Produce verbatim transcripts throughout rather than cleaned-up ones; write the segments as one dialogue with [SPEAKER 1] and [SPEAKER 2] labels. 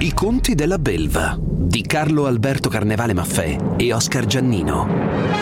[SPEAKER 1] I conti della belva di Carlo Alberto Carnevale Maffè e Oscar Giannino.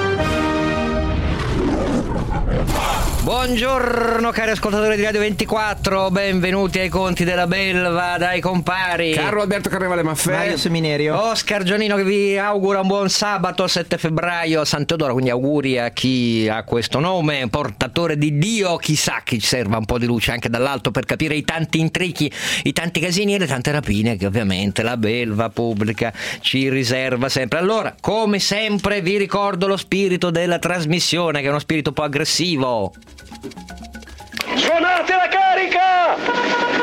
[SPEAKER 2] Buongiorno cari ascoltatori di Radio ventiquattro, benvenuti ai conti della belva dai compari
[SPEAKER 3] Carlo Alberto Carnevale Maffè,
[SPEAKER 4] Mario Seminerio,
[SPEAKER 2] Oscar Giannino, che vi augura un buon sabato sette febbraio, Sant'Eodoro, quindi auguri a chi ha questo nome, portatore di Dio. Chissà che ci serva un po' di luce anche dall'alto per capire i tanti intrighi, i tanti casini e le tante rapine che ovviamente la belva pubblica ci riserva sempre. Allora, come sempre vi ricordo lo spirito della trasmissione, che è uno spirito un po' aggressivo.
[SPEAKER 5] Suonate la carica!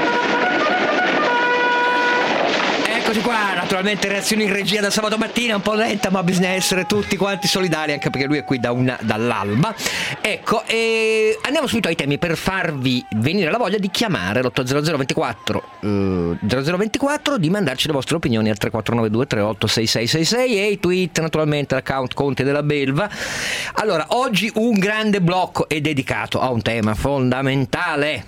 [SPEAKER 2] Eccoci qua, naturalmente reazioni in regia da sabato mattina, un po' lenta, ma bisogna essere tutti quanti solidari, anche perché lui è qui da una, dall'alba. Ecco, e andiamo subito ai temi per farvi venire la voglia di chiamare l'otto zero zero ventiquattro uh, zero zero ventiquattro, di mandarci le vostre opinioni al tre quattro nove due tre otto sei sei sei sei e i tweet, naturalmente l'account Conti della Belva. Allora, oggi un grande blocco è dedicato a un tema fondamentale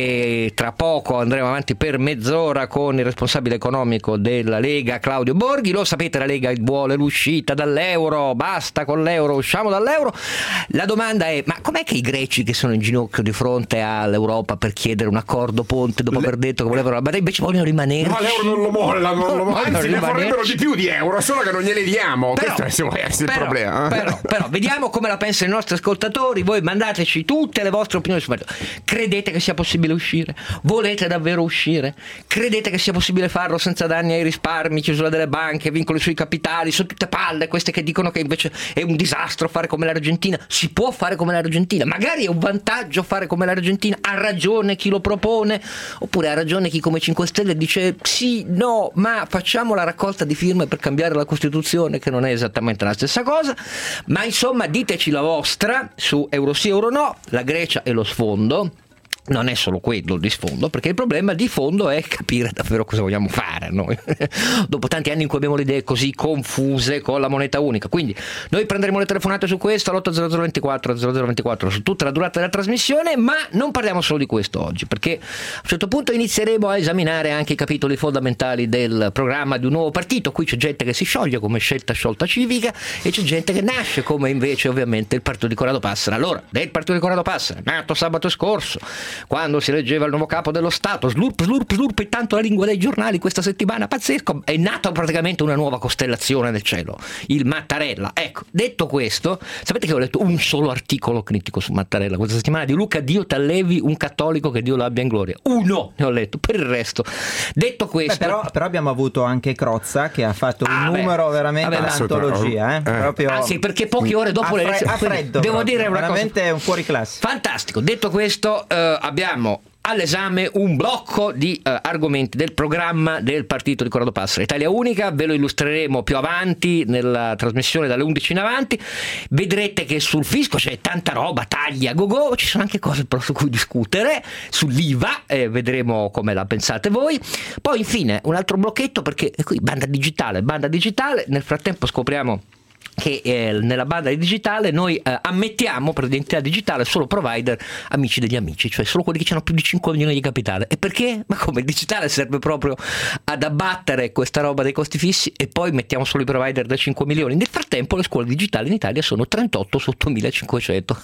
[SPEAKER 2] e tra poco andremo avanti per mezz'ora con il responsabile economico della Lega, Claudio Borghi. Lo sapete, la Lega vuole l'uscita dall'euro, basta con l'euro, usciamo dall'euro. La domanda è: ma com'è che i greci, che sono in ginocchio di fronte all'Europa per chiedere un accordo ponte dopo Le... aver detto che volevano, ma invece vogliono rimanere?
[SPEAKER 3] No, l'euro non lo molla, non lo molla, anzi ne vorrebbero di più di euro, solo che non gliele diamo. Però, questo è il però, problema.
[SPEAKER 2] Però, però vediamo come la pensano i nostri ascoltatori. Voi mandateci tutte le vostre opinioni su questo. Credete che sia possibile uscire? Volete davvero uscire? Credete che sia possibile farlo senza danni ai risparmi, chiusura delle banche, vincoli sui capitali? Sono tutte palle queste che dicono che invece è un disastro fare come l'Argentina. Si può fare come l'Argentina, magari è un vantaggio fare come l'Argentina. Ha ragione chi lo propone, oppure ha ragione chi come cinque Stelle dice sì, no, ma facciamo la raccolta di firme per cambiare la Costituzione, che non è esattamente la stessa cosa. Ma insomma, diteci la vostra su Euro sì, Euro no. La Grecia è lo sfondo. Non è solo quello di sfondo, perché il problema di fondo è capire davvero cosa vogliamo fare noi dopo tanti anni in cui abbiamo le idee così confuse con la moneta unica. Quindi noi prenderemo le telefonate su questo all'otto zero zero ventiquattro zero zero ventiquattro su tutta la durata della trasmissione, ma non parliamo solo di questo oggi, perché a un certo punto inizieremo a esaminare anche i capitoli fondamentali del programma di un nuovo partito. Qui c'è gente che si scioglie come Scelta Sciolta Civica e c'è gente che nasce come invece ovviamente il partito di Corrado Passera. Allora, del partito di Corrado Passera, nato sabato scorso, quando si eleggeva il nuovo capo dello Stato, slurp, slurp, slurp, e tanto la lingua dei giornali questa settimana, pazzesco, è nata praticamente una nuova costellazione nel cielo, il Mattarella. Ecco, detto questo, sapete che ho letto un solo articolo critico su Mattarella questa settimana, di Luca Dio Tallevi, un cattolico, che Dio l'abbia in gloria. Uno ne ho letto, per il resto. Detto questo...
[SPEAKER 4] Beh, però, però abbiamo avuto anche Crozza, che ha fatto
[SPEAKER 2] ah,
[SPEAKER 4] un
[SPEAKER 2] beh,
[SPEAKER 4] numero veramente d'antologia, eh? eh. Proprio...
[SPEAKER 2] Ah sì, perché poche ore dopo le elezioni,
[SPEAKER 4] freddo,
[SPEAKER 2] devo
[SPEAKER 4] proprio,
[SPEAKER 2] dire una
[SPEAKER 4] veramente
[SPEAKER 2] cosa,
[SPEAKER 4] un fuori classe.
[SPEAKER 2] Fantastico. Detto questo, eh, abbiamo all'esame un blocco di uh, argomenti del programma del partito di Corrado Passera, Italia Unica. Ve lo illustreremo più avanti nella trasmissione dalle undici in avanti. Vedrete che sul fisco c'è tanta roba, taglia, go go, ci sono anche cose però su cui discutere, sull'I V A, eh, vedremo come la pensate voi. Poi infine un altro blocchetto, perché qui banda digitale, banda digitale, nel frattempo scopriamo che eh, nella banda digitale noi eh, ammettiamo per identità digitale solo provider amici degli amici, cioè solo quelli che hanno più di cinque milioni di capitale. E perché? Ma come, il digitale serve proprio ad abbattere questa roba dei costi fissi e poi mettiamo solo i provider da cinque milioni. Nel frattempo le scuole digitali in Italia sono trentotto su ottomilacinquecento.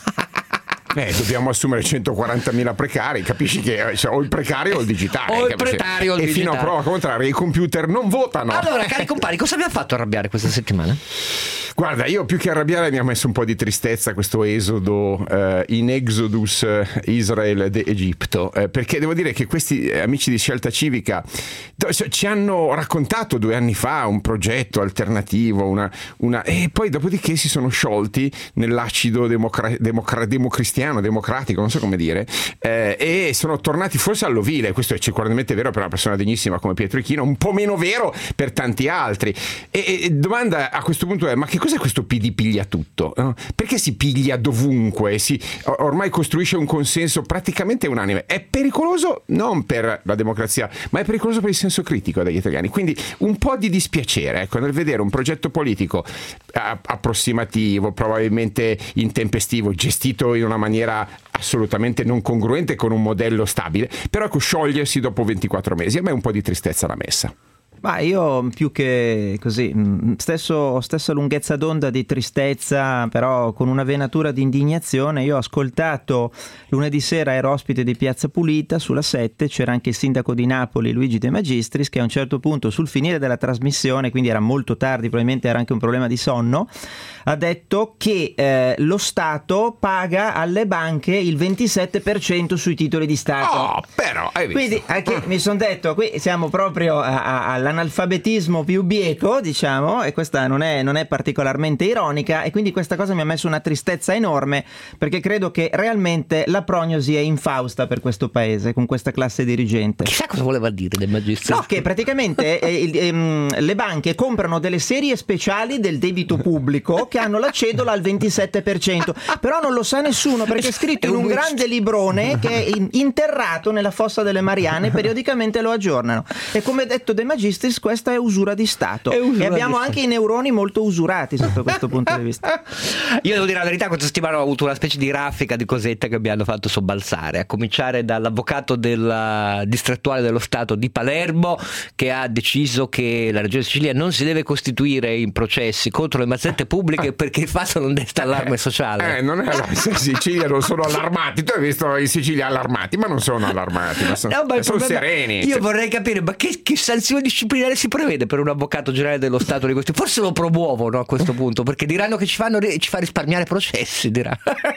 [SPEAKER 3] Eh, dobbiamo assumere centoquarantamila precari, capisci che cioè, o il precario o il digitale.
[SPEAKER 2] O il precario o il
[SPEAKER 3] e
[SPEAKER 2] digitale.
[SPEAKER 3] Fino a prova contraria i computer non votano.
[SPEAKER 2] Allora, cari compari, cosa vi ha fatto arrabbiare questa settimana?
[SPEAKER 3] Guarda, io più che arrabbiare mi ha messo un po' di tristezza questo esodo eh, in Exodus eh, Israel d'Egitto, eh, perché devo dire che questi eh, amici di Scelta Civica ci hanno raccontato due anni fa un progetto alternativo, una, una, e poi dopodiché si sono sciolti nell'acido democra- democra- democristiano, democratico, non so come dire, eh, e sono tornati forse all'ovile. Questo è sicuramente vero per una persona degnissima come Pietro Ichino, un po' meno vero per tanti altri. E, e domanda a questo punto è: ma che cos'è questo P D piglia tutto? No? Perché si piglia dovunque? Si, ormai costruisce un consenso praticamente unanime. È pericoloso non per la democrazia, ma è pericoloso per il senso critico degli italiani. Quindi un po' di dispiacere, ecco, nel vedere un progetto politico approssimativo, probabilmente intempestivo, gestito in una maniera assolutamente non congruente con un modello stabile, però ecco, sciogliersi dopo ventiquattro mesi, a me un po' di tristezza l'ha messa.
[SPEAKER 4] Ma io più che così, stesso, stessa lunghezza d'onda di tristezza, però con una venatura di indignazione. Io ho ascoltato lunedì sera, ero ospite di Piazza Pulita sulla sette, c'era anche il sindaco di Napoli Luigi De Magistris, che a un certo punto sul finire della trasmissione, quindi era molto tardi, probabilmente era anche un problema di sonno, ha detto che eh, lo Stato paga alle banche il ventisette per cento sui titoli di Stato.
[SPEAKER 3] Oh, però hai visto.
[SPEAKER 4] Quindi anche mi sono detto, qui siamo proprio a, a, all'analfabetismo più bieco, diciamo, e questa non è, non è particolarmente ironica, e quindi questa cosa mi ha messo una tristezza enorme, perché credo che realmente la prognosi è infausta per questo paese, con questa classe dirigente.
[SPEAKER 2] Chissà cosa voleva dire del Magistris.
[SPEAKER 4] No, che praticamente eh, ehm, le banche comprano delle serie speciali del debito pubblico che hanno la cedola al ventisette per cento, però non lo sa nessuno, perché è scritto in un grande librone che è interrato nella fossa delle Marianne, periodicamente lo aggiornano, e come detto De Magistris questa è usura di Stato, usura e abbiamo anche Stato. I neuroni molto usurati sotto questo punto di vista.
[SPEAKER 2] Io devo dire la verità, questa settimana ho avuto una specie di raffica di cosette che mi hanno fatto sobbalzare, a cominciare dall'avvocato della distrettuale dello Stato di Palermo, che ha deciso che la Regione Sicilia non si deve costituire in processi contro le mazzette pubbliche perché il fatto non desta allarme sociale.
[SPEAKER 3] Eh, non è la in Sicilia non sono allarmati. Tu hai visto in Sicilia allarmati, ma non sono allarmati, ma sono, no, ma sono sereni.
[SPEAKER 2] Io vorrei capire, ma che, che sanzione disciplinare si prevede per un avvocato generale dello Stato di questi? Forse lo promuovono a questo punto, perché diranno che ci fanno ci fa risparmiare processi, dirà.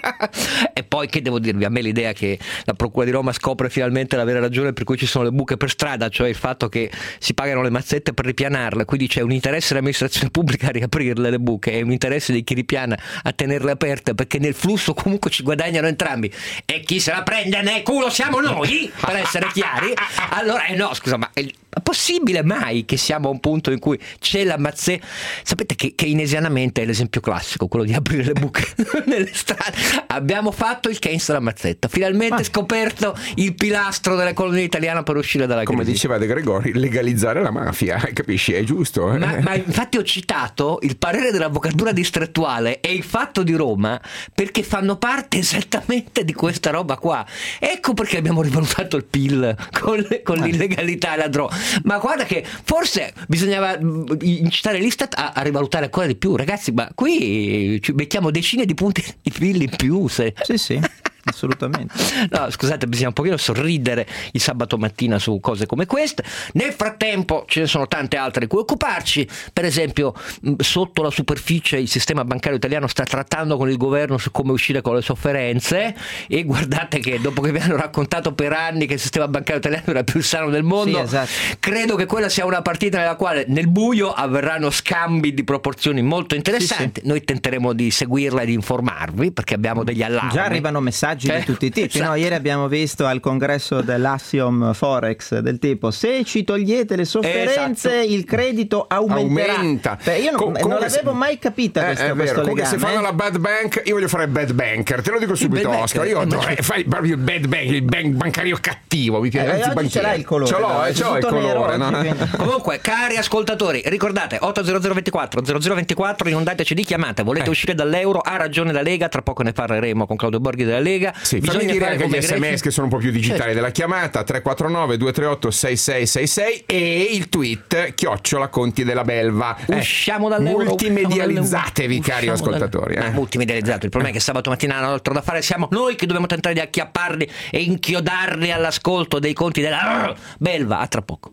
[SPEAKER 2] E poi che devo dirvi, a me l'idea che la Procura di Roma scopre finalmente la vera ragione per cui ci sono le buche per strada, cioè il fatto che si pagano le mazzette per ripianarle, quindi c'è un interesse dell'amministrazione pubblica a riaprirle le buche e un interesse di chi ripiana a tenerle aperte, perché nel flusso comunque ci guadagnano entrambi, e chi se la prende nel culo siamo noi, per essere chiari. Allora eh no, scusa, ma è possibile mai che siamo a un punto in cui c'è la mazzetta? Sapete che keynesianamente è l'esempio classico quello di aprire le buche nelle strade. Abbiamo fatto il Keynes della mazzetta, finalmente ah. scoperto il pilastro dell'economia italiana per uscire dalla crisi.
[SPEAKER 3] Come diceva De Gregori, legalizzare la mafia, capisci? È giusto, eh?
[SPEAKER 2] ma, ma infatti ho citato il parere dell'avvocatura distrettuale e il Fatto di Roma, perché fanno parte esattamente di questa roba qua. Ecco perché abbiamo rivalutato il P I L con, con l'illegalità e la droga. Ma guarda che forse bisognava incitare l'Istat a, a rivalutare ancora di più, ragazzi, ma qui ci mettiamo decine di punti di P I L in più se...
[SPEAKER 4] Sì, sì. Assolutamente.
[SPEAKER 2] No, scusate, bisogna un pochino sorridere il sabato mattina su cose come queste. Nel frattempo ce ne sono tante altre di cui occuparci. Per esempio, sotto la superficie il sistema bancario italiano sta trattando con il governo su come uscire con le sofferenze, e guardate che dopo che vi hanno raccontato per anni che il sistema bancario italiano era il più sano del mondo, sì, esatto. Credo che quella sia una partita nella quale nel buio avverranno scambi di proporzioni molto interessanti. Sì, sì. Noi tenteremo di seguirla e di informarvi, perché abbiamo degli allarmi.
[SPEAKER 4] Già arrivano messaggi eh? di tutti i tipi. Esatto. No, ieri abbiamo visto al congresso dell'Axiom Forex del tipo: se ci togliete le sofferenze, esatto, il credito aumenterà.
[SPEAKER 3] Aumenta.
[SPEAKER 4] Beh, io non, Com- non l'avevo se... mai capita questa, eh, questo
[SPEAKER 3] legame.
[SPEAKER 4] Se
[SPEAKER 3] fanno la bad bank, io voglio fare bad banker, te lo dico subito, Oscar. Io adoro, fai proprio il bad bank, il bank bancario cattivo. Mi piace,
[SPEAKER 4] eh, oggi ce l'hai il colore.
[SPEAKER 3] Ce l'ho, eh, ce l'ho il colore.
[SPEAKER 4] No?
[SPEAKER 2] Comunque, cari ascoltatori, ricordate otto zero zero ventiquattro zero zero ventiquattro, inondateci di chiamate. Volete eh. uscire dall'euro? Ha ragione la Lega, tra poco ne parleremo con Claudio Borghi della Lega.
[SPEAKER 3] Sì, fammi dire anche gli sms greci, che sono un po' più digitali, certo, della chiamata tre quattro nove due tre otto sei sei sei sei e il tweet chiocciola Conti della Belva.
[SPEAKER 2] Usciamo dall'euro.
[SPEAKER 3] Multimedializzatevi, cari ascoltatori.
[SPEAKER 2] Eh. Multimedializzato. Il problema è che sabato mattina hanno altro da fare, siamo noi che dobbiamo tentare di acchiapparli e inchiodarli all'ascolto dei Conti della Belva. A tra poco.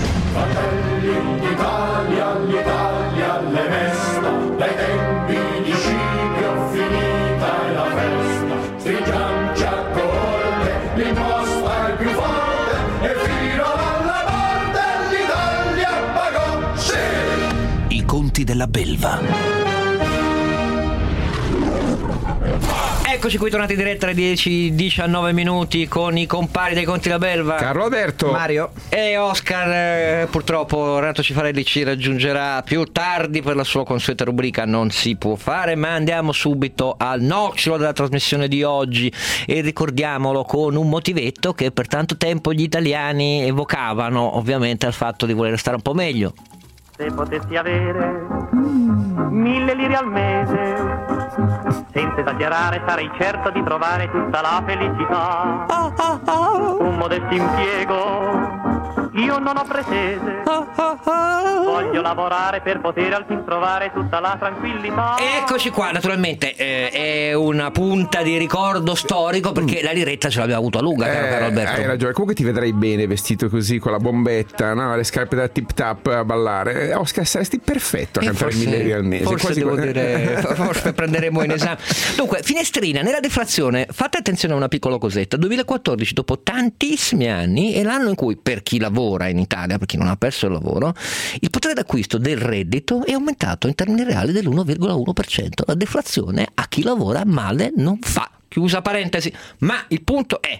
[SPEAKER 6] Fratelli d'Italia, l'Italia le mesta, dai tempi di Scipio finita è la festa, stringiamoci a corte, l'imposta è più forte e fino alla morte l'Italia pagò, sì!
[SPEAKER 1] I Conti della Belva.
[SPEAKER 2] Eccoci qui tornati in diretta alle dieci diciannove minuti con i compari dei Conti della Belva,
[SPEAKER 3] Carlo Alberto,
[SPEAKER 4] Mario
[SPEAKER 2] e Oscar. Eh, purtroppo Renato Cifarelli ci raggiungerà più tardi per la sua consueta rubrica Non si può fare, ma andiamo subito al nocciolo della trasmissione di oggi, e ricordiamolo con un motivetto che per tanto tempo gli italiani evocavano, ovviamente al fatto di voler stare un po' meglio.
[SPEAKER 7] Se potessi avere mille lire al mese, Senza esagerare sarei certo di trovare tutta la felicità. Un modesto impiego io non ho pretese. Voglio lavorare per poter al fin trovare tutta la tranquillità.
[SPEAKER 2] Eccoci qua, naturalmente eh, è una punta di ricordo storico, perché la liretta ce l'abbiamo avuta a lunga, caro,
[SPEAKER 3] Eh,
[SPEAKER 2] caro Alberto.
[SPEAKER 3] hai ragione, comunque ti vedrei bene vestito così con la bombetta, no? Le scarpe da tip tap a ballare. Eh, Oscar, saresti perfetto a
[SPEAKER 2] Eh,
[SPEAKER 3] cantare
[SPEAKER 2] forse-
[SPEAKER 3] mille lire al mese.
[SPEAKER 2] Forse
[SPEAKER 3] Quasi-
[SPEAKER 2] devo dire, forse prenderemo in esame. Dunque, finestrina, nella deflazione fate attenzione a una piccola cosetta. duemilaquattordici, dopo tantissimi anni, è l'anno in cui, per chi lavora in Italia, per chi non ha perso il lavoro, il potere d'acquisto del reddito è aumentato in termini reali dell'uno virgola uno per cento. La deflazione a chi lavora male non fa. Chiusa parentesi. Ma il punto è: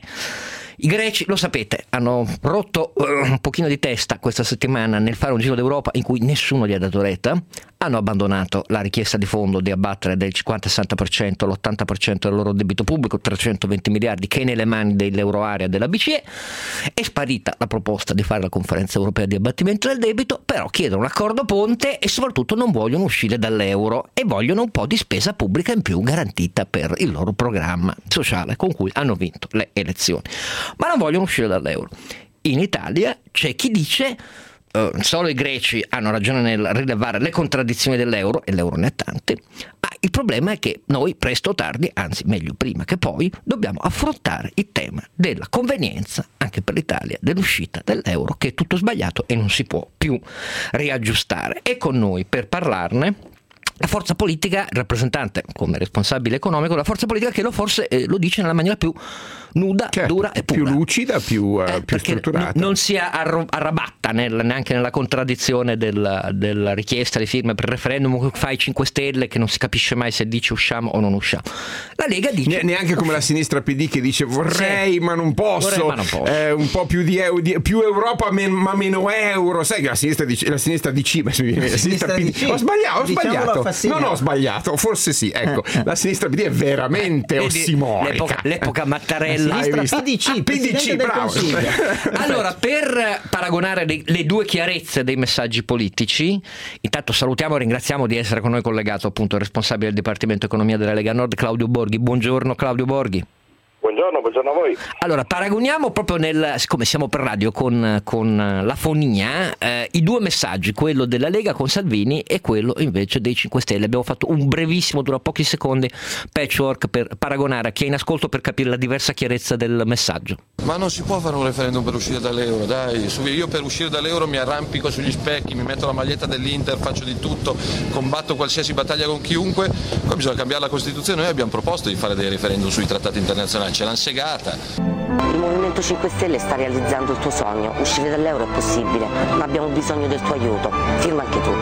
[SPEAKER 2] i greci, lo sapete, hanno rotto uh, un pochino di testa questa settimana nel fare un giro d'Europa in cui nessuno gli ha dato retta. Hanno abbandonato la richiesta di fondo di abbattere del cinquanta sessanta per cento l'ottanta per cento del loro debito pubblico, trecentoventi miliardi, che è nelle mani dell'euroarea della B C E. È sparita la proposta di fare la conferenza europea di abbattimento del debito, però chiedono un accordo ponte e soprattutto non vogliono uscire dall'euro e vogliono un po' di spesa pubblica in più garantita per il loro programma sociale con cui hanno vinto le elezioni. Ma non vogliono uscire dall'euro. In Italia c'è chi dice Uh, solo i greci hanno ragione nel rilevare le contraddizioni dell'euro, e l'euro ne ha tante, ma il problema è che noi presto o tardi, anzi meglio prima che poi, dobbiamo affrontare il tema della convenienza anche per l'Italia dell'uscita dell'euro, che è tutto sbagliato e non si può più riaggiustare. E con noi per parlarne la forza politica, il rappresentante come responsabile economico, la forza politica che lo forse eh, lo dice nella maniera più nuda,
[SPEAKER 3] Certo,
[SPEAKER 2] dura e pura,
[SPEAKER 3] più lucida, più, uh,
[SPEAKER 2] Eh,
[SPEAKER 3] più
[SPEAKER 2] perché
[SPEAKER 3] strutturata.
[SPEAKER 2] n- non si arro- arrabatta nel, neanche nella contraddizione del- della richiesta di firme per il referendum che fa i cinque Stelle, che non si capisce mai se dice usciamo o non usciamo. La Lega dice
[SPEAKER 3] Ne- neanche come la sinistra P D che dice vorrei
[SPEAKER 2] Sì.
[SPEAKER 3] ma non posso,
[SPEAKER 2] Vorrei, ma non posso.
[SPEAKER 3] Eh, un po' più di, eu- di- più Europa men- ma meno euro. Sai che la sinistra dice, la sinistra D C, ma mi viene- la sinistra
[SPEAKER 4] sinistra
[SPEAKER 3] P D.
[SPEAKER 4] D C.
[SPEAKER 3] Ho sbagliato, ho
[SPEAKER 4] Diciamolo
[SPEAKER 3] sbagliato.
[SPEAKER 4] a Fassina.
[SPEAKER 3] Non ho sbagliato, forse sì, ecco. La sinistra P D è veramente
[SPEAKER 2] Vedi,
[SPEAKER 3] ossimorica.
[SPEAKER 2] l'epoca, l'epoca Mattarella.
[SPEAKER 4] La sinistra
[SPEAKER 3] Hai visto?
[SPEAKER 4] P D C,
[SPEAKER 3] Ah, P D C,
[SPEAKER 4] Presidente del
[SPEAKER 3] bravo.
[SPEAKER 4] Consiglio.
[SPEAKER 2] Allora, per paragonare le, le due chiarezze dei messaggi politici, intanto salutiamo e ringraziamo di essere con noi collegato appunto il responsabile del Dipartimento Economia della Lega Nord, Claudio Borghi. Buongiorno Claudio Borghi.
[SPEAKER 5] Buongiorno, buongiorno a voi.
[SPEAKER 2] Allora, paragoniamo proprio nel, siccome siamo per radio con, con la fonia, eh, i due messaggi, quello della Lega con Salvini e quello invece dei cinque Stelle. Abbiamo fatto un brevissimo, dura pochi secondi, patchwork per paragonare a chi è in ascolto per capire la diversa chiarezza del messaggio.
[SPEAKER 8] Ma non si può fare un referendum per uscire dall'euro, dai. Io per uscire dall'euro mi arrampico sugli specchi, mi metto la maglietta dell'Inter, faccio di tutto, combatto qualsiasi battaglia con chiunque. Poi bisogna cambiare la Costituzione. Noi abbiamo proposto di fare dei referendum sui trattati internazionali, ce l'hanno segata.
[SPEAKER 9] Il Movimento cinque Stelle sta realizzando il tuo sogno. Uscire dall'euro è possibile, ma abbiamo bisogno del tuo aiuto. Firma anche tu.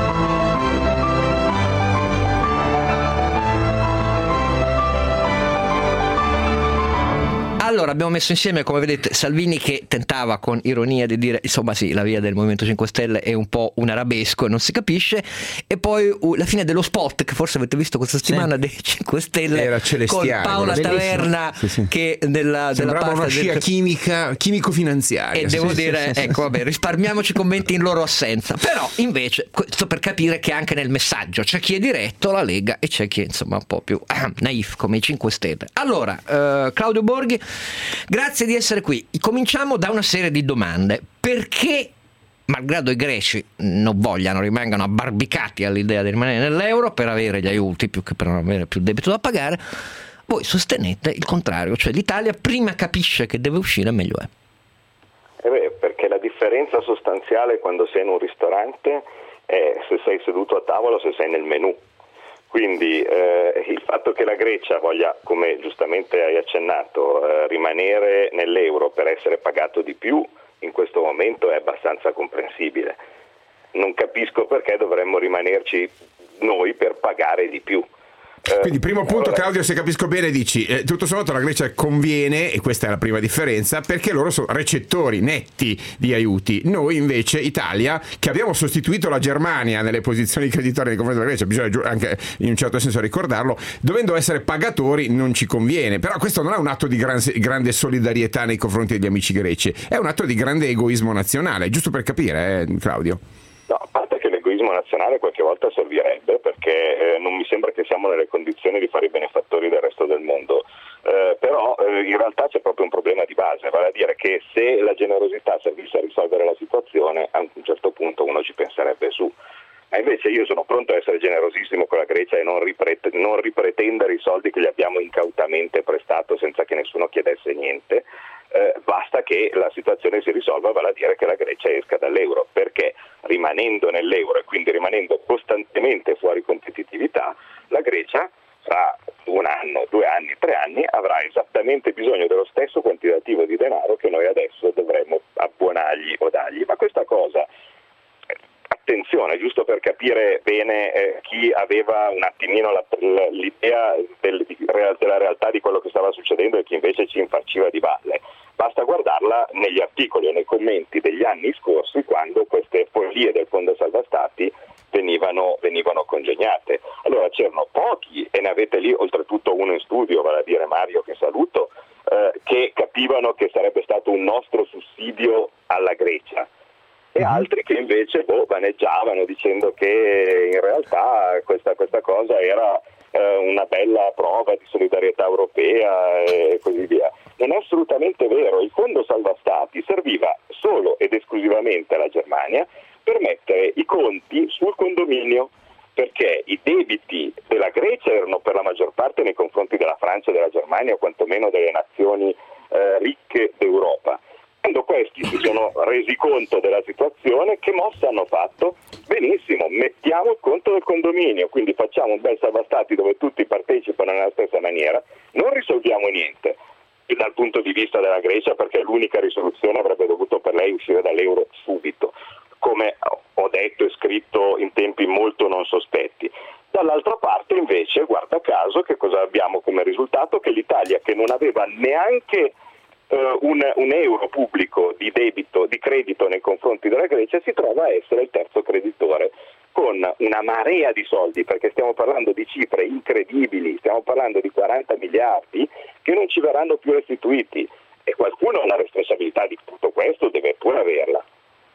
[SPEAKER 2] Allora, abbiamo messo insieme, come vedete, Salvini che tentava con ironia di dire insomma sì, la via del Movimento cinque Stelle è un po' un arabesco e non si capisce, e poi uh, la fine dello spot che forse avete visto questa settimana, sì, dei cinque Stelle
[SPEAKER 3] Era
[SPEAKER 2] con
[SPEAKER 3] celestiale,
[SPEAKER 2] Paola
[SPEAKER 3] bellissimo.
[SPEAKER 2] Taverna,
[SPEAKER 3] Sì, sì.
[SPEAKER 2] che nella,
[SPEAKER 3] Sembrava
[SPEAKER 2] della
[SPEAKER 3] una
[SPEAKER 2] parte
[SPEAKER 3] scia
[SPEAKER 2] del...
[SPEAKER 3] chimica, chimico-finanziaria.
[SPEAKER 2] E
[SPEAKER 3] Sì,
[SPEAKER 2] devo
[SPEAKER 3] sì,
[SPEAKER 2] dire,
[SPEAKER 3] sì, sì,
[SPEAKER 2] ecco,
[SPEAKER 3] sì.
[SPEAKER 2] vabbè, risparmiamoci commenti in loro assenza. Però invece, questo per capire che anche nel messaggio c'è chi è diretto, la Lega, e c'è chi è insomma un po' più ah, naif come i cinque Stelle. Allora, eh, Claudio Borghi, grazie di essere qui. Cominciamo da una serie di domande. Perché, malgrado i greci non vogliano, rimangano abbarbicati all'idea di rimanere nell'euro per avere gli aiuti più che per non avere più debito da pagare, voi sostenete il contrario, cioè l'Italia prima capisce che deve uscire meglio è?
[SPEAKER 5] Eh beh, perché la differenza sostanziale quando sei in un ristorante è se sei seduto a tavola o se sei nel menù. Quindi eh, il fatto che la Grecia voglia, come giustamente hai accennato, eh, rimanere nell'euro per essere pagato di più in questo momento è abbastanza comprensibile. Non capisco perché dovremmo rimanerci noi per pagare di più.
[SPEAKER 3] Quindi primo punto,
[SPEAKER 5] allora,
[SPEAKER 3] Claudio, se capisco bene dici eh, tutto sommato la Grecia conviene, e questa è la prima differenza, perché loro sono recettori netti di aiuti. Noi invece, Italia, che abbiamo sostituito la Germania nelle posizioni creditorie nei confronti della Grecia, bisogna giu- anche in un certo senso ricordarlo, dovendo essere pagatori non ci conviene. Però questo non è un atto di gran- grande solidarietà nei confronti degli amici greci, è un atto di grande egoismo nazionale, giusto per capire, eh, Claudio?
[SPEAKER 5] no, a parte che l'egoismo nazionale qualche volta servirebbe, perché eh, non mi sembra che siamo nelle condizioni di fare i benefattori del resto del mondo, eh, però eh, in realtà c'è proprio un problema di base, vale a dire che se la generosità servisse a risolvere la situazione, a un certo punto uno ci penserebbe su. Ma invece io sono pronto a essere generosissimo con la Grecia e non, ripret- non ripretendere i soldi che gli abbiamo incautamente prestato senza che nessuno chiedesse niente. Eh, basta che la situazione si risolva, vale a dire che la Grecia esca dall'euro, perché rimanendo nell'euro e quindi rimanendo costantemente fuori competitività, la Grecia fra un anno, due anni, tre anni avrà esattamente bisogno dello stesso quantitativo di denaro che noi adesso dovremmo abbonargli o dargli. Ma questa cosa, attenzione, giusto per capire bene eh, chi aveva un attimino la, l'idea del, della realtà di quello che stava succedendo e chi invece ci infarciva di balle, basta guardarla negli articoli o nei commenti degli anni scorsi, quando queste follie del Fondo Salva Stati venivano, venivano congegnate. Allora c'erano pochi, e ne avete lì oltretutto uno in studio, vale a dire Mario, che saluto, eh, che capivano che sarebbe stato un nostro sussidio alla Grecia, e altri che invece boh, vaneggiavano dicendo che in realtà questa, questa cosa era eh, una bella prova di solidarietà europea e così via. Non è assolutamente vero. Il Fondo Salva Stati serviva solo ed esclusivamente alla Germania per mettere i conti sul condominio, perché i debiti della Grecia erano per la maggior parte nei confronti della Francia e della Germania, o quantomeno delle nazioni eh, ricche d'Europa. Quando questi si sono resi conto della situazione, che mossa hanno fatto? Benissimo, mettiamo il conto del condominio, quindi facciamo un bel salva stati dove tutti partecipano nella stessa maniera, non risolviamo niente dal punto di vista della Grecia, perché l'unica risoluzione avrebbe dovuto per lei uscire dall'euro subito, come ho detto e scritto in tempi molto non sospetti. Dall'altra parte invece, guarda caso, che cosa abbiamo come risultato? Che l'Italia, che non aveva neanche Un, un euro pubblico di debito, di credito nei confronti della Grecia, si trova a essere il terzo creditore con una marea di soldi, perché stiamo parlando di cifre incredibili, stiamo parlando di quaranta miliardi che non ci verranno più restituiti, e qualcuno ha la responsabilità di tutto questo, deve pure averla.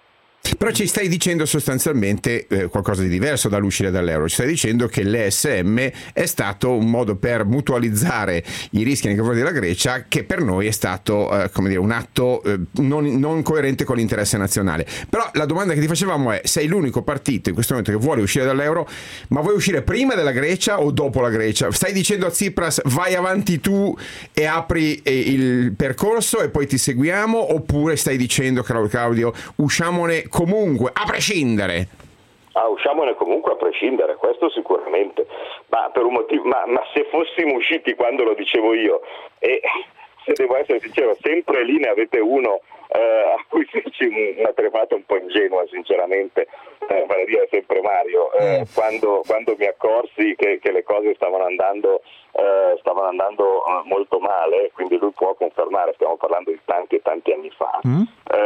[SPEAKER 3] Però ci stai dicendo sostanzialmente eh, qualcosa di diverso dall'uscire dall'euro. Ci stai dicendo che l'E S M è stato un modo per mutualizzare i rischi nei confronti della Grecia, che per noi è stato eh, come dire, un atto eh, non, non coerente con l'interesse nazionale. Però la domanda che ti facevamo è: sei l'unico partito in questo momento che vuole uscire dall'euro, ma vuoi uscire prima della Grecia o dopo la Grecia? Stai dicendo a Tsipras: vai avanti tu e apri eh, il percorso e poi ti seguiamo, oppure stai dicendo, Claudio, usciamone comunque, a prescindere?
[SPEAKER 5] Ah, usciamone comunque a prescindere, questo sicuramente, ma per un motivo, ma, ma se fossimo usciti quando lo dicevo io, e se devo essere sincero, sempre lì ne avete uno eh, a cui feci una tremata un po' ingenua, sinceramente, eh, vale a dire sempre Mario, eh, quando, quando mi accorsi che, che le cose stavano andando eh, stavano andando eh, molto male, quindi lui può confermare, stiamo parlando di tanti e tanti anni fa, mm.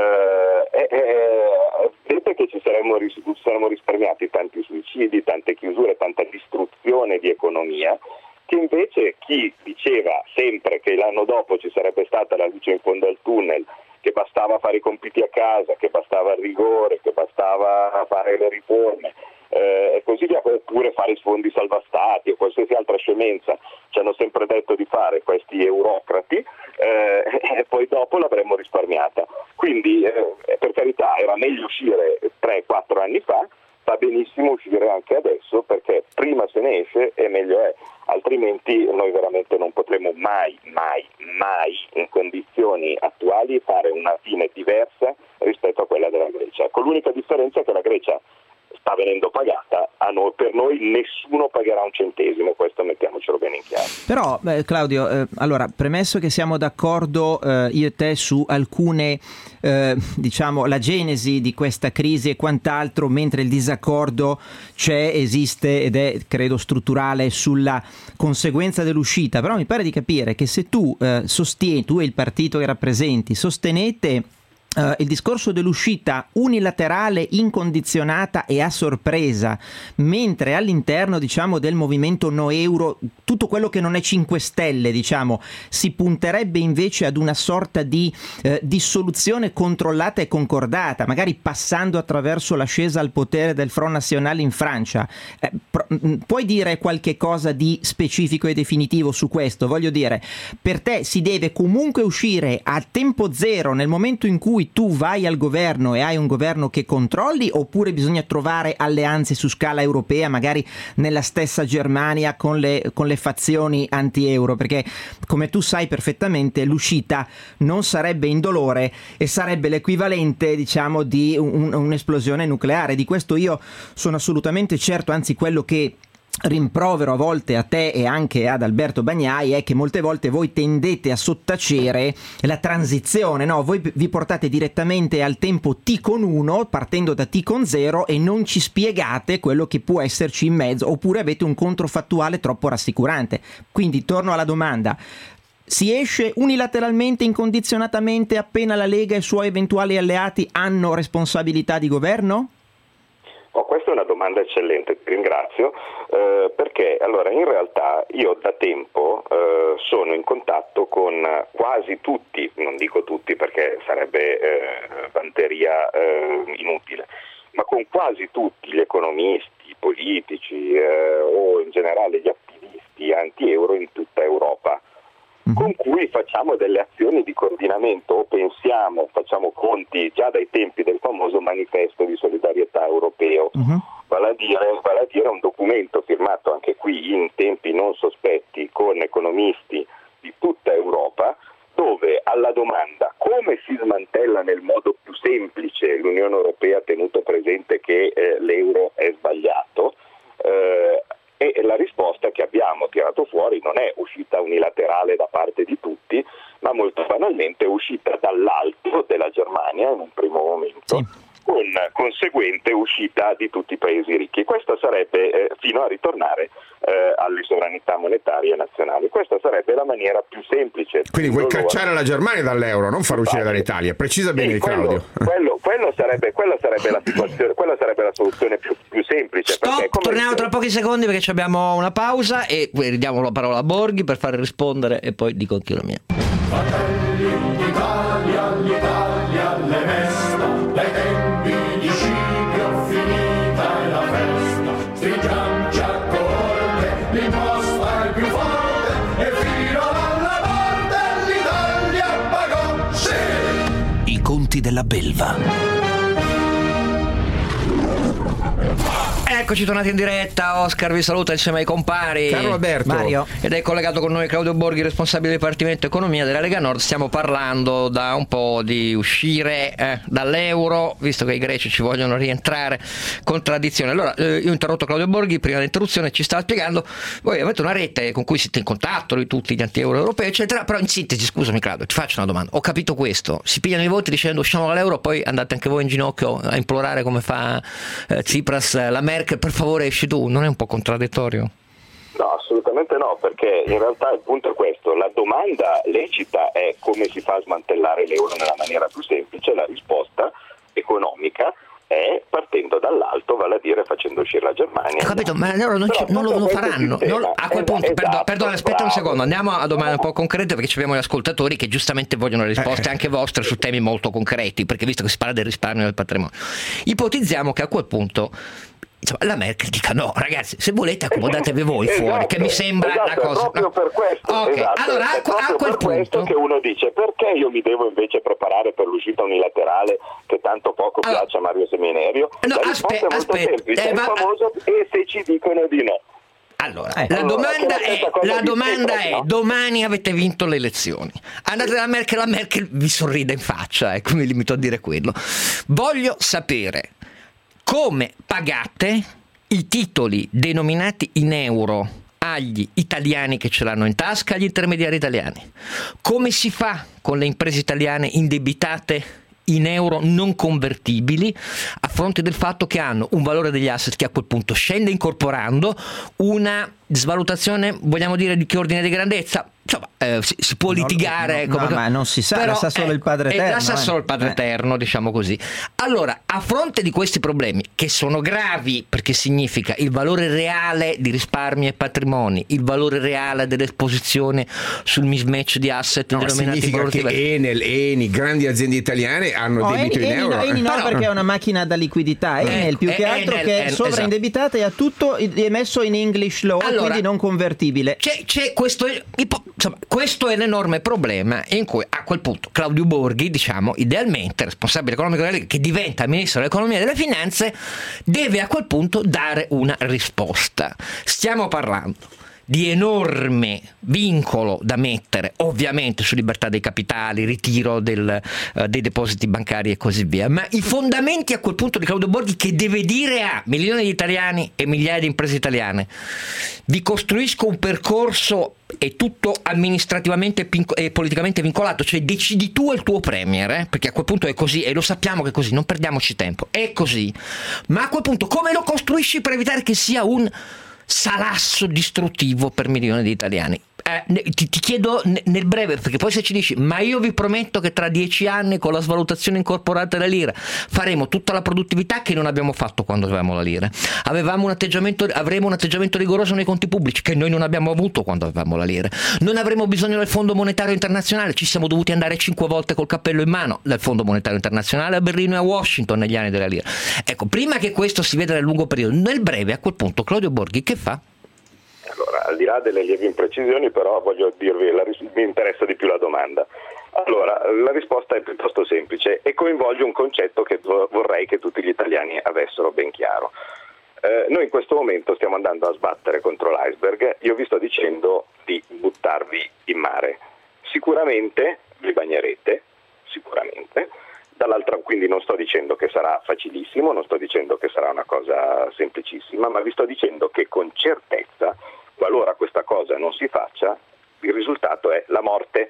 [SPEAKER 5] eh, eh, vedete che ci saremmo, ris- ci saremmo risparmiati tanti suicidi, tante chiusure, tanta distruzione di economia, che invece chi diceva sempre che l'anno dopo ci sarebbe stata la luce in fondo al tunnel, che bastava fare i compiti a casa, che bastava il rigore, che bastava fare le riforme eh, e così via, oppure fare i fondi salva stati o qualsiasi altra scemenza ci hanno sempre detto di fare questi eurocrati, eh, e poi dopo l'avremmo risparmiata. Quindi eh, per carità era meglio uscire tre quattro anni fa, va benissimo uscire anche adesso, perché prima se ne esce e meglio è, altrimenti noi veramente non potremo mai, mai, mai in condizioni attuali fare una fine diversa rispetto a quella della Grecia, con l'unica differenza che la Grecia sta venendo pagata, a noi, per noi nessuno pagherà un centesimo, questo mettiamocelo bene in chiaro.
[SPEAKER 4] Però eh, Claudio, eh, allora, premesso che siamo d'accordo eh, io e te su alcune, eh, diciamo, la genesi di questa crisi e quant'altro, mentre il disaccordo c'è, esiste ed è, credo, strutturale sulla conseguenza dell'uscita, però mi pare di capire che se tu eh, sostieni, tu e il partito che rappresenti, sostenete Uh, il discorso dell'uscita unilaterale, incondizionata e a sorpresa, mentre all'interno, diciamo, del movimento no euro, tutto quello che non è cinque Stelle, diciamo, si punterebbe invece ad una sorta di eh, dissoluzione controllata e concordata, magari passando attraverso l'ascesa al potere del Front National in Francia. Eh, pro- puoi dire qualche cosa di specifico e definitivo su questo? Voglio dire, per te si deve comunque uscire a tempo zero nel momento in cui tu vai al governo e hai un governo che controlli, oppure bisogna trovare alleanze su scala europea, magari nella stessa Germania con le, con le fazioni anti-euro? Perché, come tu sai perfettamente, l'uscita non sarebbe indolore e sarebbe l'equivalente, diciamo, di un, un'esplosione nucleare. Di questo io sono assolutamente certo, anzi quello che rimprovero a volte a te e anche ad Alberto Bagnai è che molte volte voi tendete a sottacere la transizione, no? Voi vi portate direttamente al tempo T con uno partendo da T con zero e non ci spiegate quello che può esserci in mezzo, oppure avete un controfattuale troppo rassicurante. Quindi torno alla domanda: si esce unilateralmente, incondizionatamente appena la Lega e i suoi eventuali alleati hanno responsabilità di governo?
[SPEAKER 5] Oh, questa è una domanda eccellente, ti ringrazio, eh, perché allora in realtà io da tempo eh, sono in contatto con quasi tutti, non dico tutti perché sarebbe eh, vanteria eh, inutile, ma con quasi tutti gli economisti, i politici eh, o in generale gli attivisti anti-euro in tutta Europa, con cui facciamo delle azioni di coordinamento o pensiamo, facciamo conti già dai tempi del famoso manifesto di solidarietà europeo, uh-huh. vale a dire, vale a dire un documento firmato anche qui in tempi non sospetti con economisti di tutta Europa, dove alla domanda come si smantella nel modo più semplice l'Unione Europea, tenuto presente che eh, l'euro è sbagliato, eh, e la risposta che abbiamo tirato fuori non è uscita unilaterale da parte di tutti, ma molto banalmente è uscita dall'alto della Germania in un primo momento, sì. con conseguente uscita di tutti i paesi ricchi. Questa sarebbe, eh, fino a ritornare eh, alle sovranità monetarie nazionali, questa sarebbe la maniera più semplice.
[SPEAKER 3] Quindi vuoi cacciare la Germania dall'euro, non far uscire dall'Italia? Precisa bene, sì,
[SPEAKER 5] quello,
[SPEAKER 3] Claudio.
[SPEAKER 5] Quello, quello sarebbe, quella sarebbe la situazione, quella sarebbe la soluzione più, più semplice.
[SPEAKER 2] Stop,
[SPEAKER 5] perché,
[SPEAKER 2] torniamo
[SPEAKER 5] dicevo,
[SPEAKER 2] tra pochi secondi perché abbiamo una pausa e ridiamo la parola a Borghi per fare rispondere e poi dico anche la mia.
[SPEAKER 6] Fratelli d'Italia, l'Italia le mesta, dai tempi di Scipio finita è la festa, stringiamoci a corte, l'imposta è più forte e fino alla morte l'Italia pagò, sì!
[SPEAKER 1] I conti della belva.
[SPEAKER 2] Eccoci tornati in diretta, Oscar vi saluta insieme ai compari
[SPEAKER 3] Carlo Alberto,
[SPEAKER 2] Mario, ed è collegato con noi Claudio Borghi, responsabile del Dipartimento Economia della Lega Nord. Stiamo parlando da un po' di uscire eh, dall'euro, visto che i greci ci vogliono rientrare, contraddizione. Allora, eh, io ho interrotto Claudio Borghi prima dell'interruzione, ci stava spiegando, voi avete una rete con cui siete in contatto di tutti gli anti-euro europei, eccetera, però in sintesi, scusami Claudio, ti faccio una domanda, ho capito questo, si pigliano i voti dicendo usciamo dall'euro, poi andate anche voi in ginocchio a implorare come fa eh, Tsipras, la Merkel, per favore esci tu, non è un po' contraddittorio?
[SPEAKER 5] No, assolutamente no, perché in realtà il punto è questo, la domanda lecita è come si fa a smantellare l'euro nella maniera più semplice, la risposta economica è partendo dall'alto, vale a dire facendo uscire la Germania.
[SPEAKER 2] Ho capito, ma loro non, ci, non lo, lo faranno. Non, a quel punto, esatto, perdona, perdona, aspetta bravo. un secondo, andiamo a domande un po' concrete perché abbiamo gli ascoltatori che giustamente vogliono risposte anche vostre su temi molto concreti, perché visto che si parla del risparmio del patrimonio, ipotizziamo che a quel punto insomma, la Merkel dica no, ragazzi, se volete accomodatevi voi fuori, esatto, che mi sembra
[SPEAKER 5] esatto,
[SPEAKER 2] una cosa.
[SPEAKER 5] È proprio
[SPEAKER 2] no.
[SPEAKER 5] per questo.
[SPEAKER 2] Okay.
[SPEAKER 5] Esatto,
[SPEAKER 2] allora, a, a quel
[SPEAKER 5] per
[SPEAKER 2] punto
[SPEAKER 5] questo che uno dice perché io mi devo invece preparare per l'uscita unilaterale che tanto poco allora, piace a Mario Seminerio?
[SPEAKER 2] No, aspetta, aspetta,
[SPEAKER 5] eh, è
[SPEAKER 2] va,
[SPEAKER 5] famoso e se ci dicono di no.
[SPEAKER 2] Allora, eh, la allora, domanda è, la domanda è no? domani avete vinto le elezioni, andate da Merkel, la Merkel vi sorride in faccia, ecco, mi limito a dire quello. Voglio sapere come pagate i titoli denominati in euro agli italiani che ce l'hanno in tasca, agli intermediari italiani. Come si fa con le imprese italiane indebitate in euro non convertibili a fronte del fatto che hanno un valore degli asset che a quel punto scende incorporando una svalutazione, vogliamo dire, di che ordine di grandezza? insomma, eh, si, si può litigare,
[SPEAKER 4] no, no,
[SPEAKER 2] come,
[SPEAKER 4] no, ma non si sa,
[SPEAKER 2] però,
[SPEAKER 4] la sa solo
[SPEAKER 2] eh,
[SPEAKER 4] il Padre Eterno.
[SPEAKER 2] La sa
[SPEAKER 4] eh.
[SPEAKER 2] solo il Padre
[SPEAKER 4] eh.
[SPEAKER 2] Eterno, diciamo così. Allora, a fronte di questi problemi, che sono gravi perché significa il valore reale di risparmi e patrimoni, il valore reale dell'esposizione sul mismatch di asset
[SPEAKER 3] No,
[SPEAKER 2] denominati in
[SPEAKER 3] significa
[SPEAKER 2] valore
[SPEAKER 3] che
[SPEAKER 2] diverso.
[SPEAKER 3] Enel, Eni, grandi aziende italiane hanno
[SPEAKER 4] No,
[SPEAKER 3] debito
[SPEAKER 4] Eni,
[SPEAKER 3] in
[SPEAKER 4] Eni
[SPEAKER 3] euro.
[SPEAKER 4] no, Eni no,
[SPEAKER 2] Però-
[SPEAKER 4] perché è una macchina da liquidità. Enel
[SPEAKER 2] Eh,
[SPEAKER 4] più che
[SPEAKER 2] eh,
[SPEAKER 4] altro
[SPEAKER 2] Enel,
[SPEAKER 4] che è
[SPEAKER 2] eh,
[SPEAKER 4] sovraindebitata e ha tutto emesso in English law,
[SPEAKER 2] Allora,
[SPEAKER 4] quindi non convertibile.
[SPEAKER 2] C'è, c'è questo, insomma, questo è l'enorme problema in cui a quel punto Claudio Borghi, diciamo, idealmente responsabile economico della Lega, che diventa ministro dell'economia e delle finanze, deve a quel punto dare una risposta. Stiamo parlando di enorme vincolo da mettere, ovviamente, su libertà dei capitali, ritiro del, uh, dei depositi bancari e così via, ma i fondamenti a quel punto di Claudio Borghi, che deve dire a milioni di italiani e migliaia di imprese italiane: vi costruisco un percorso, è tutto amministrativamente e politicamente vincolato, cioè decidi tu e il tuo premier, eh? Perché a quel punto è così e lo sappiamo che è così, non perdiamoci tempo, è così, ma a quel punto come lo costruisci per evitare che sia un salasso distruttivo per milioni di italiani? Eh, ti, ti chiedo nel breve, perché poi se ci dici ma io vi prometto che tra dieci anni con la svalutazione incorporata della lira faremo tutta la produttività che non abbiamo fatto quando avevamo la lira, avevamo un atteggiamento, avremo un atteggiamento rigoroso nei conti pubblici che noi non abbiamo avuto quando avevamo la lira, non avremo bisogno del Fondo Monetario Internazionale, ci siamo dovuti andare cinque volte col cappello in mano dal Fondo Monetario Internazionale a Berlino e a Washington negli anni della lira. Ecco, prima che questo si veda nel lungo periodo, nel breve, a quel punto Claudio Borghi che fa?
[SPEAKER 5] Allora, al di là delle lievi imprecisioni, però voglio dirvi, la, mi interessa di più la domanda. Allora, la risposta è piuttosto semplice e coinvolge un concetto che vorrei che tutti gli italiani avessero ben chiaro. Eh, noi in questo momento stiamo andando a sbattere contro l'iceberg. Io vi sto dicendo di buttarvi in mare. Sicuramente vi bagnerete, sicuramente. Dall'altra, quindi non sto dicendo che sarà facilissimo, non sto dicendo che sarà una cosa semplicissima, ma vi sto dicendo che con certezza, qualora questa cosa non si faccia, il risultato è la morte.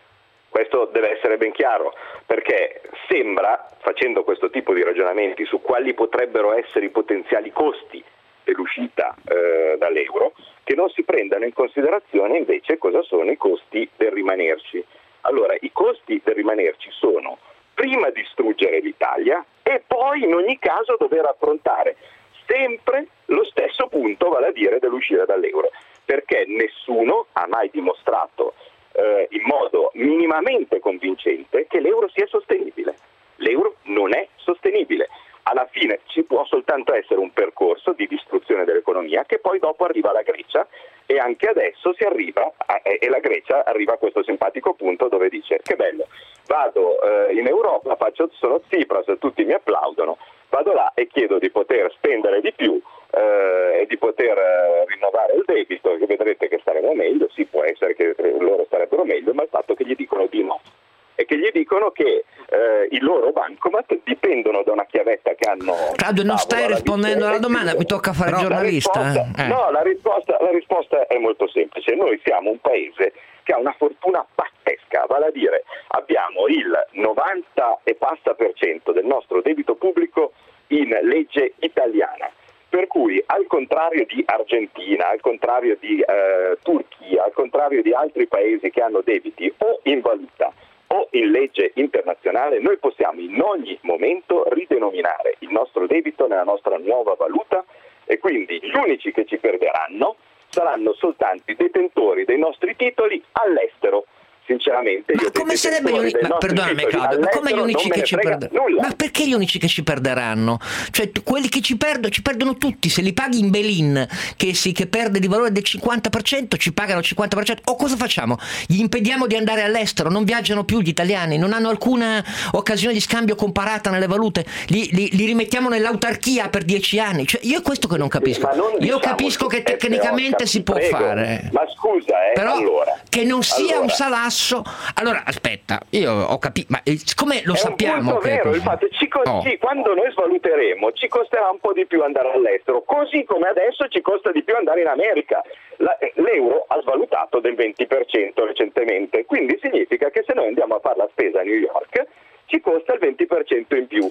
[SPEAKER 5] Questo deve essere ben chiaro, perché sembra, facendo questo tipo di ragionamenti su quali potrebbero essere i potenziali costi dell'uscita eh, dall'euro, che non si prendano in considerazione invece cosa sono i costi del rimanerci. Allora, i costi del rimanerci sono prima distruggere l'Italia e poi in ogni caso dover affrontare sempre lo stesso punto, vale a dire dell'uscita dall'euro, perché nessuno ha mai dimostrato eh, in modo minimamente convincente che l'euro sia sostenibile. L'euro non è sostenibile. Alla fine ci può soltanto essere un percorso di distruzione dell'economia che poi dopo arriva alla Grecia e anche adesso si arriva a, e la Grecia arriva a questo simpatico punto dove dice: che bello, vado eh, in Europa, faccio, sono Tsipras, tutti mi applaudono, vado là e chiedo di poter spendere di più eh, e di poter eh, rinnovare il debito, che vedrete che staremo meglio. Sì, può essere che eh, loro starebbero meglio, ma il fatto che gli dicono di no e che gli dicono che eh, i loro bancomat dipendono da una chiavetta che hanno.
[SPEAKER 2] Claudio, non stai rispondendo alla domanda, mi tocca fare il giornalista.
[SPEAKER 5] La risposta,
[SPEAKER 2] eh.
[SPEAKER 5] No, la risposta, la risposta è molto semplice. Noi siamo un paese che ha una fortuna pazzesca, vale a dire abbiamo il novanta e passa per cento del nostro debito pubblico in legge italiana. Per cui, al contrario di Argentina, al contrario di eh, Turchia, al contrario di altri paesi che hanno debiti o in valuta o in legge internazionale, noi possiamo in ogni momento ridenominare il nostro debito nella nostra nuova valuta e quindi gli unici che ci perderanno saranno soltanto i detentori dei nostri titoli all'estero. Sinceramente,
[SPEAKER 2] ma
[SPEAKER 5] io
[SPEAKER 2] come sarebbe gli unici, ma perdonami Claudio, ma come gli unici che ci perderanno? Ma perché gli unici che ci perderanno? Cioè quelli che ci perdono, ci perdono tutti. Se li paghi in Belin che, si, che perde di valore del cinquanta per cento, ci pagano il cinquanta per cento. O cosa facciamo? Gli impediamo di andare all'estero, non viaggiano più gli italiani, non hanno alcuna occasione di scambio comparata nelle valute, li, li, li rimettiamo nell'autarchia per dieci anni. Cioè io è questo che non capisco.
[SPEAKER 5] Non
[SPEAKER 2] io
[SPEAKER 5] diciamo
[SPEAKER 2] capisco che tecnicamente si può
[SPEAKER 5] prego.
[SPEAKER 2] fare.
[SPEAKER 5] Ma scusa, eh,
[SPEAKER 2] però
[SPEAKER 5] allora,
[SPEAKER 2] che non sia
[SPEAKER 5] allora.
[SPEAKER 2] un salasso. Allora aspetta, io ho capito, ma siccome lo
[SPEAKER 5] è
[SPEAKER 2] sappiamo
[SPEAKER 5] un
[SPEAKER 2] che
[SPEAKER 5] vero,
[SPEAKER 2] è così.
[SPEAKER 5] il fatto, ci co-
[SPEAKER 2] oh.
[SPEAKER 5] sì, quando noi svaluteremo ci costerà un po' di più andare all'estero, così come adesso ci costa di più andare in America. La, l'euro ha svalutato del venti per cento recentemente, quindi significa che se noi andiamo a fare la spesa a New York ci costa il venti per cento in più.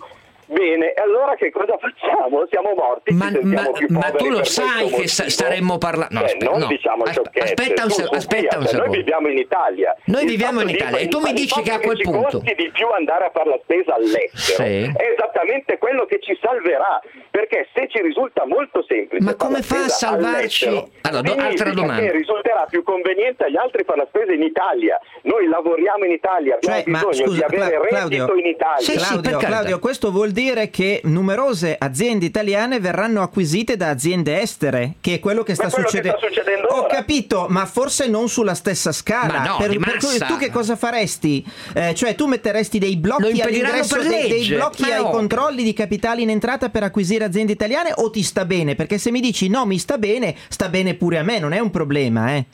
[SPEAKER 5] Bene, allora che cosa facciamo? Siamo morti,
[SPEAKER 2] ma,
[SPEAKER 5] ci
[SPEAKER 2] ma,
[SPEAKER 5] più
[SPEAKER 2] ma tu lo
[SPEAKER 5] per
[SPEAKER 2] sai che
[SPEAKER 5] motivo.
[SPEAKER 2] staremmo parlando. No,
[SPEAKER 5] Cioè,
[SPEAKER 2] aspetta,
[SPEAKER 5] non
[SPEAKER 2] no.
[SPEAKER 5] diciamo sciocchezze.
[SPEAKER 2] Aspetta un, se- aspetta un
[SPEAKER 5] Cioè,
[SPEAKER 2] secondo.
[SPEAKER 5] noi viviamo in Italia.
[SPEAKER 2] Noi
[SPEAKER 5] Il
[SPEAKER 2] viviamo in
[SPEAKER 5] fatto
[SPEAKER 2] Italia
[SPEAKER 5] di-
[SPEAKER 2] e tu mi
[SPEAKER 5] il
[SPEAKER 2] dici
[SPEAKER 5] fatto
[SPEAKER 2] che a quel
[SPEAKER 5] ci
[SPEAKER 2] punto
[SPEAKER 5] costi di più andare a fare la spesa all'estero
[SPEAKER 2] Sì.
[SPEAKER 5] è esattamente quello che ci salverà, perché se ci risulta molto semplice
[SPEAKER 2] Ma
[SPEAKER 5] fare
[SPEAKER 2] come
[SPEAKER 5] la
[SPEAKER 2] fa a
[SPEAKER 5] spesa
[SPEAKER 2] salvarci?
[SPEAKER 5] all'estero,
[SPEAKER 2] Allora, do-
[SPEAKER 5] significa
[SPEAKER 2] altra domanda.
[SPEAKER 5] che risulterà più conveniente agli altri fare la spesa in Italia. Noi lavoriamo in Italia, abbiamo
[SPEAKER 4] Cioè, ma
[SPEAKER 5] bisogno
[SPEAKER 4] scusa,
[SPEAKER 5] di avere
[SPEAKER 4] Cla-
[SPEAKER 5] reddito
[SPEAKER 4] Claudio,
[SPEAKER 5] in Italia.
[SPEAKER 2] Sì, sì,
[SPEAKER 4] Claudio,
[SPEAKER 2] per carità.
[SPEAKER 4] Claudio, questo vuol dire che numerose aziende italiane verranno acquisite da aziende estere, che è quello che sta,
[SPEAKER 5] Ma quello che
[SPEAKER 4] succedendo.
[SPEAKER 5] sta succedendo
[SPEAKER 4] Ho
[SPEAKER 5] ora.
[SPEAKER 4] capito, ma forse non sulla stessa scala.
[SPEAKER 2] Ma no,
[SPEAKER 4] per,
[SPEAKER 2] di
[SPEAKER 4] per cui
[SPEAKER 2] massa.
[SPEAKER 4] tu che cosa faresti? Eh, cioè tu metteresti dei
[SPEAKER 2] Lo
[SPEAKER 4] blocchi
[SPEAKER 2] impediranno
[SPEAKER 4] all'ingresso,
[SPEAKER 2] per
[SPEAKER 4] dei, dei
[SPEAKER 2] legge.
[SPEAKER 4] blocchi
[SPEAKER 2] Ma
[SPEAKER 4] ai
[SPEAKER 2] no.
[SPEAKER 4] controlli di capitali in entrata per acquisire aziende italiane, o ti sta bene? Perché se mi dici no, mi sta bene, sta bene pure a me, non è un problema, eh.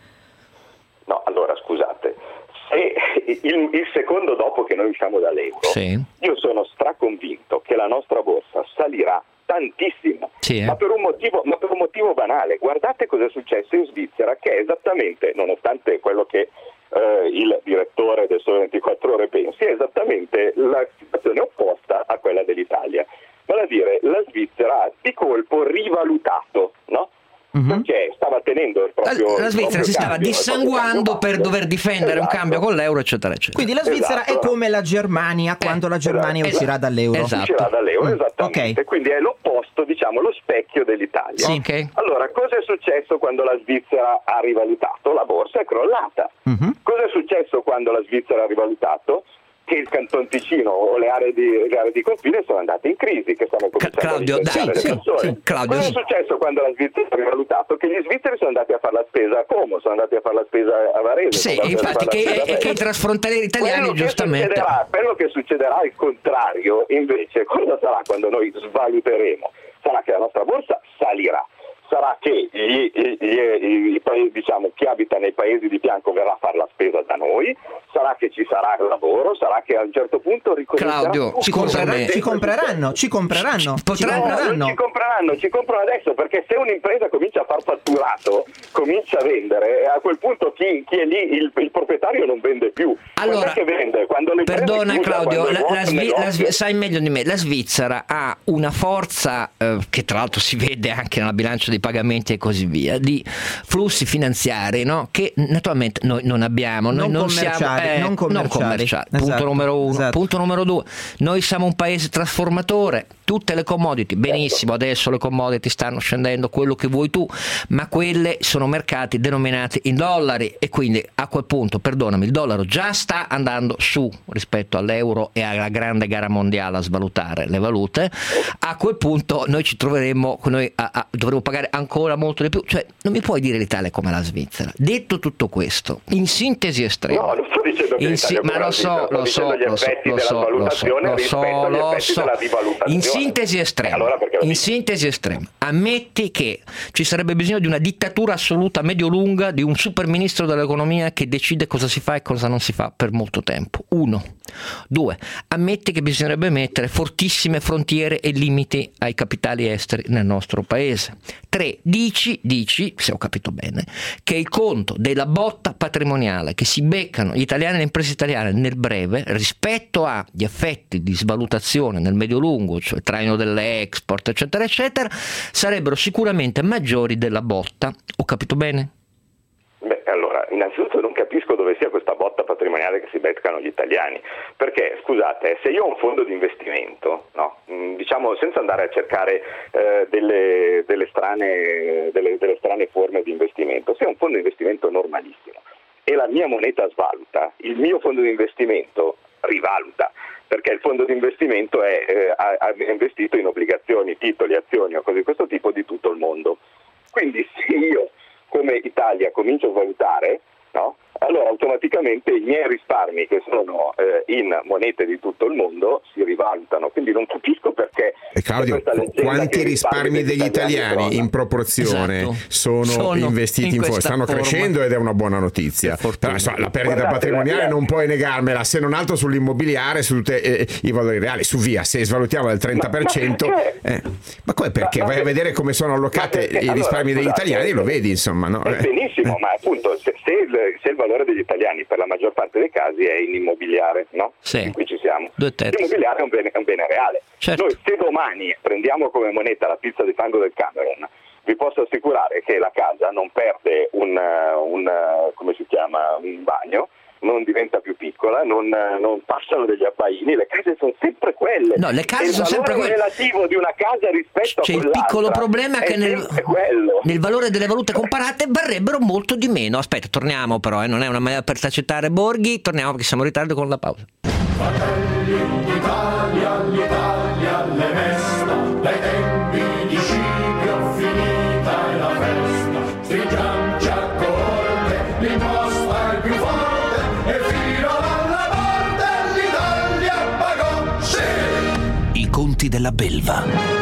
[SPEAKER 5] No, allora scusate, se il, il secondo dopo che noi usciamo dall'euro,
[SPEAKER 2] Sì.
[SPEAKER 5] io sono straconvinto che la nostra borsa salirà tantissimo,
[SPEAKER 2] Sì, eh.
[SPEAKER 5] ma, per un motivo, ma per un motivo banale. Guardate cosa è successo in Svizzera, che è esattamente, nonostante quello che eh, il direttore del Sole ventiquattro Ore pensi, è esattamente la situazione opposta a quella dell'Italia. Vale a dire, la Svizzera ha di colpo rivalutato, no?
[SPEAKER 4] Mhm.
[SPEAKER 5] Perché stava tenendo il
[SPEAKER 2] La,
[SPEAKER 5] proprio
[SPEAKER 2] la
[SPEAKER 5] il
[SPEAKER 2] Svizzera
[SPEAKER 5] proprio
[SPEAKER 2] si stava
[SPEAKER 5] cambio, il proprio
[SPEAKER 2] dissanguando
[SPEAKER 5] cambio
[SPEAKER 2] per
[SPEAKER 5] basso.
[SPEAKER 2] dover difendere un
[SPEAKER 5] Esatto.
[SPEAKER 2] cambio con l'euro, eccetera, eccetera.
[SPEAKER 4] Quindi la Svizzera
[SPEAKER 5] Esatto.
[SPEAKER 4] è come la Germania quando la Germania
[SPEAKER 5] esatto.
[SPEAKER 4] uscirà dall'euro.
[SPEAKER 2] Esatto.
[SPEAKER 5] Uscirà dall'euro,
[SPEAKER 4] Mm,
[SPEAKER 5] esattamente.
[SPEAKER 4] ok.
[SPEAKER 5] Quindi è l'opposto, diciamo, lo specchio dell'Italia.
[SPEAKER 2] Sì. Ok.
[SPEAKER 5] Allora, cosa è successo quando la Svizzera ha rivalutato? La borsa è crollata.
[SPEAKER 4] Mhm.
[SPEAKER 5] Cosa è successo quando la Svizzera ha rivalutato? Che il Canton Ticino o le aree di, le aree di confine sono andate in crisi, che stanno cominciando
[SPEAKER 2] Claudio,
[SPEAKER 5] a licenziare
[SPEAKER 2] dai,
[SPEAKER 5] le
[SPEAKER 2] sì,
[SPEAKER 5] persone.
[SPEAKER 2] sì, Claudio,
[SPEAKER 5] Cosa
[SPEAKER 2] sì.
[SPEAKER 5] è successo quando la Svizzera ha rivalutato? Che gli svizzeri sono andati a fare la spesa a Como, sono andati a fare la spesa a Varese.
[SPEAKER 2] Sì,
[SPEAKER 5] sono andati a
[SPEAKER 2] infatti
[SPEAKER 5] fare la
[SPEAKER 2] che,
[SPEAKER 5] spesa a
[SPEAKER 2] e che i
[SPEAKER 5] Venezia.
[SPEAKER 2] trasfrontalieri italiani
[SPEAKER 5] Quello che
[SPEAKER 2] giustamente
[SPEAKER 5] succederà- quello che succederà al contrario, invece, cosa sarà quando noi svaluteremo? Sarà che la nostra borsa salirà. Sarà che gli, gli, gli, i paesi, diciamo, chi abita nei paesi di fianco verrà a fare la spesa da noi, sarà che ci sarà lavoro, sarà che a un certo punto ricomincerà
[SPEAKER 2] Claudio,
[SPEAKER 5] tutto.
[SPEAKER 2] ci
[SPEAKER 5] Come
[SPEAKER 2] compreranno-
[SPEAKER 5] sempre
[SPEAKER 4] Ci
[SPEAKER 5] è
[SPEAKER 4] compreranno, ci compreranno,
[SPEAKER 2] Ci-
[SPEAKER 4] ci
[SPEAKER 2] potranno-
[SPEAKER 5] No, non
[SPEAKER 4] compreranno.
[SPEAKER 5] ci compreranno, ci comprano adesso, perché se un'impresa comincia a far fatturato, comincia a vendere, a quel punto chi, chi è lì, il, il proprietario non vende più.
[SPEAKER 2] Allora,
[SPEAKER 5] Quando è che vende? Quando le
[SPEAKER 2] perdona
[SPEAKER 5] imprese chiudono,
[SPEAKER 2] Claudio,
[SPEAKER 5] quando
[SPEAKER 2] la,
[SPEAKER 5] è
[SPEAKER 2] la
[SPEAKER 5] vuoto
[SPEAKER 2] Svi- la
[SPEAKER 5] negozio.
[SPEAKER 2] Svi- sai meglio di me, la Svizzera ha una forza eh, che tra l'altro si vede anche nella bilancia dei pagamenti e così via, di flussi finanziari, no? Che naturalmente noi non abbiamo, noi
[SPEAKER 4] Non
[SPEAKER 2] non siamo
[SPEAKER 4] commerciali,
[SPEAKER 2] eh,
[SPEAKER 4] non commerciali.
[SPEAKER 2] Punto
[SPEAKER 4] Esatto,
[SPEAKER 2] numero uno.
[SPEAKER 4] esatto.
[SPEAKER 2] Punto numero due, noi siamo un paese trasformatore, tutte le commodity, benissimo, adesso le commodity stanno scendendo, quello che vuoi tu, ma quelle sono mercati denominati in dollari e quindi a quel punto, perdonami, il dollaro già sta andando su rispetto all'euro e alla grande gara mondiale a svalutare le valute. A quel punto noi ci troveremo, noi a, a, dovremo pagare ancora molto di più, cioè non mi puoi dire l'Italia come la Svizzera. Detto tutto questo, in sintesi estrema,
[SPEAKER 5] No, non sto dicendo che
[SPEAKER 2] in
[SPEAKER 5] l'Italia è
[SPEAKER 2] ma
[SPEAKER 5] come
[SPEAKER 2] lo
[SPEAKER 5] la
[SPEAKER 2] so,
[SPEAKER 5] Svizzera,
[SPEAKER 2] lo
[SPEAKER 5] sto
[SPEAKER 2] so,
[SPEAKER 5] dicendo gli
[SPEAKER 2] lo so,
[SPEAKER 5] effetti
[SPEAKER 2] lo
[SPEAKER 5] della
[SPEAKER 2] so, lo so,
[SPEAKER 5] valutazione
[SPEAKER 2] lo
[SPEAKER 5] rispetto
[SPEAKER 2] so,
[SPEAKER 5] agli
[SPEAKER 2] lo
[SPEAKER 5] effetti
[SPEAKER 2] so.
[SPEAKER 5] della rivalutazione.
[SPEAKER 2] In sintesi estrema,
[SPEAKER 5] Allora perché lo
[SPEAKER 2] in
[SPEAKER 5] dici?
[SPEAKER 2] sintesi estrema, ammetti che ci sarebbe bisogno di una dittatura assoluta medio-lunga, di un super ministro dell'economia che decide cosa si fa e cosa non si fa per molto tempo. Uno. Due. Ammetti che bisognerebbe mettere fortissime frontiere e limiti ai capitali esteri nel nostro paese. Tre. Dici, dici, se ho capito bene, che il conto della botta patrimoniale che si beccano gli italiani e le imprese italiane nel breve rispetto agli effetti di svalutazione nel medio-lungo, cioè il traino dell'export, eccetera, eccetera, sarebbero sicuramente maggiori della botta. Ho capito bene?
[SPEAKER 5] Beh, allora, innanzitutto non capisco dove sia questa botta patrimoniale che si beccano gli italiani, perché, scusate, se io ho un fondo di investimento, no, diciamo senza andare a cercare eh, delle, delle, strane, delle, delle strane forme di investimento, se ho un fondo di investimento normalissimo e la mia moneta svaluta, il mio fondo di investimento rivaluta, perché il fondo di investimento è, eh, ha, ha investito in obbligazioni, titoli, azioni o cose di questo tipo di tutto il mondo. Quindi se io come Italia comincio a valutare, no? Allora automaticamente i miei risparmi che sono eh, in monete di tutto il mondo si rivalutano, quindi non capisco perché.
[SPEAKER 3] E Claudio, quanti risparmi degli italiani in proporzione
[SPEAKER 2] Esatto.
[SPEAKER 3] sono,
[SPEAKER 2] Sono
[SPEAKER 3] investiti
[SPEAKER 2] in
[SPEAKER 3] in fondo?
[SPEAKER 2] questa
[SPEAKER 3] Stanno
[SPEAKER 2] forma.
[SPEAKER 3] crescendo ed è una buona notizia. Però, insomma, la perdita
[SPEAKER 5] Guardate,
[SPEAKER 3] patrimoniale
[SPEAKER 5] la-
[SPEAKER 3] non puoi negarmela, se non altro sull'immobiliare, su tutti eh, i valori reali, su via, se svalutiamo del trenta per cento.
[SPEAKER 5] Ma- ma perché?
[SPEAKER 3] Eh, ma come perché?
[SPEAKER 5] Ma- ma
[SPEAKER 3] Vai a
[SPEAKER 5] per-
[SPEAKER 3] vedere come sono allocate
[SPEAKER 5] Ma perché?
[SPEAKER 3] i risparmi
[SPEAKER 5] Allora,
[SPEAKER 3] degli
[SPEAKER 5] scusate,
[SPEAKER 3] italiani, lo vedi, insomma, no?
[SPEAKER 5] Eh,
[SPEAKER 3] Eh.
[SPEAKER 5] benissimo, ma appunto se, se il eh, se il valore degli italiani per la maggior parte dei casi è in immobiliare, no?
[SPEAKER 2] Sì.
[SPEAKER 5] In cui ci siamo.
[SPEAKER 2] Due terzi.
[SPEAKER 5] L'immobiliare è un bene, è un bene reale.
[SPEAKER 2] Certo.
[SPEAKER 5] Noi se domani prendiamo come moneta la pizza di fango del Camerun, vi posso assicurare che la casa non perde un, un come si chiama, un bagno, non diventa più piccola, non, non passano degli abbaini, le case sono sempre quelle.
[SPEAKER 2] No, le case sono sempre quelle.
[SPEAKER 5] Il valore relativo di una casa rispetto
[SPEAKER 2] C'è
[SPEAKER 5] a
[SPEAKER 2] il
[SPEAKER 5] quell'altra
[SPEAKER 2] piccolo problema
[SPEAKER 5] è
[SPEAKER 2] che nel, nel valore delle valute comparate varrebbero molto di meno. Aspetta, torniamo però, eh, non è una maniera per tacitare Borghi, torniamo perché siamo in ritardo con la pausa.
[SPEAKER 6] Fratelli d'Italia, l'Italia le mesta, dai tempi di Scipio finita è la festa, stringiamoci a corte, l'imposta è più forte e fino alla morte l'Italia pagò, sì!
[SPEAKER 1] I conti della belva.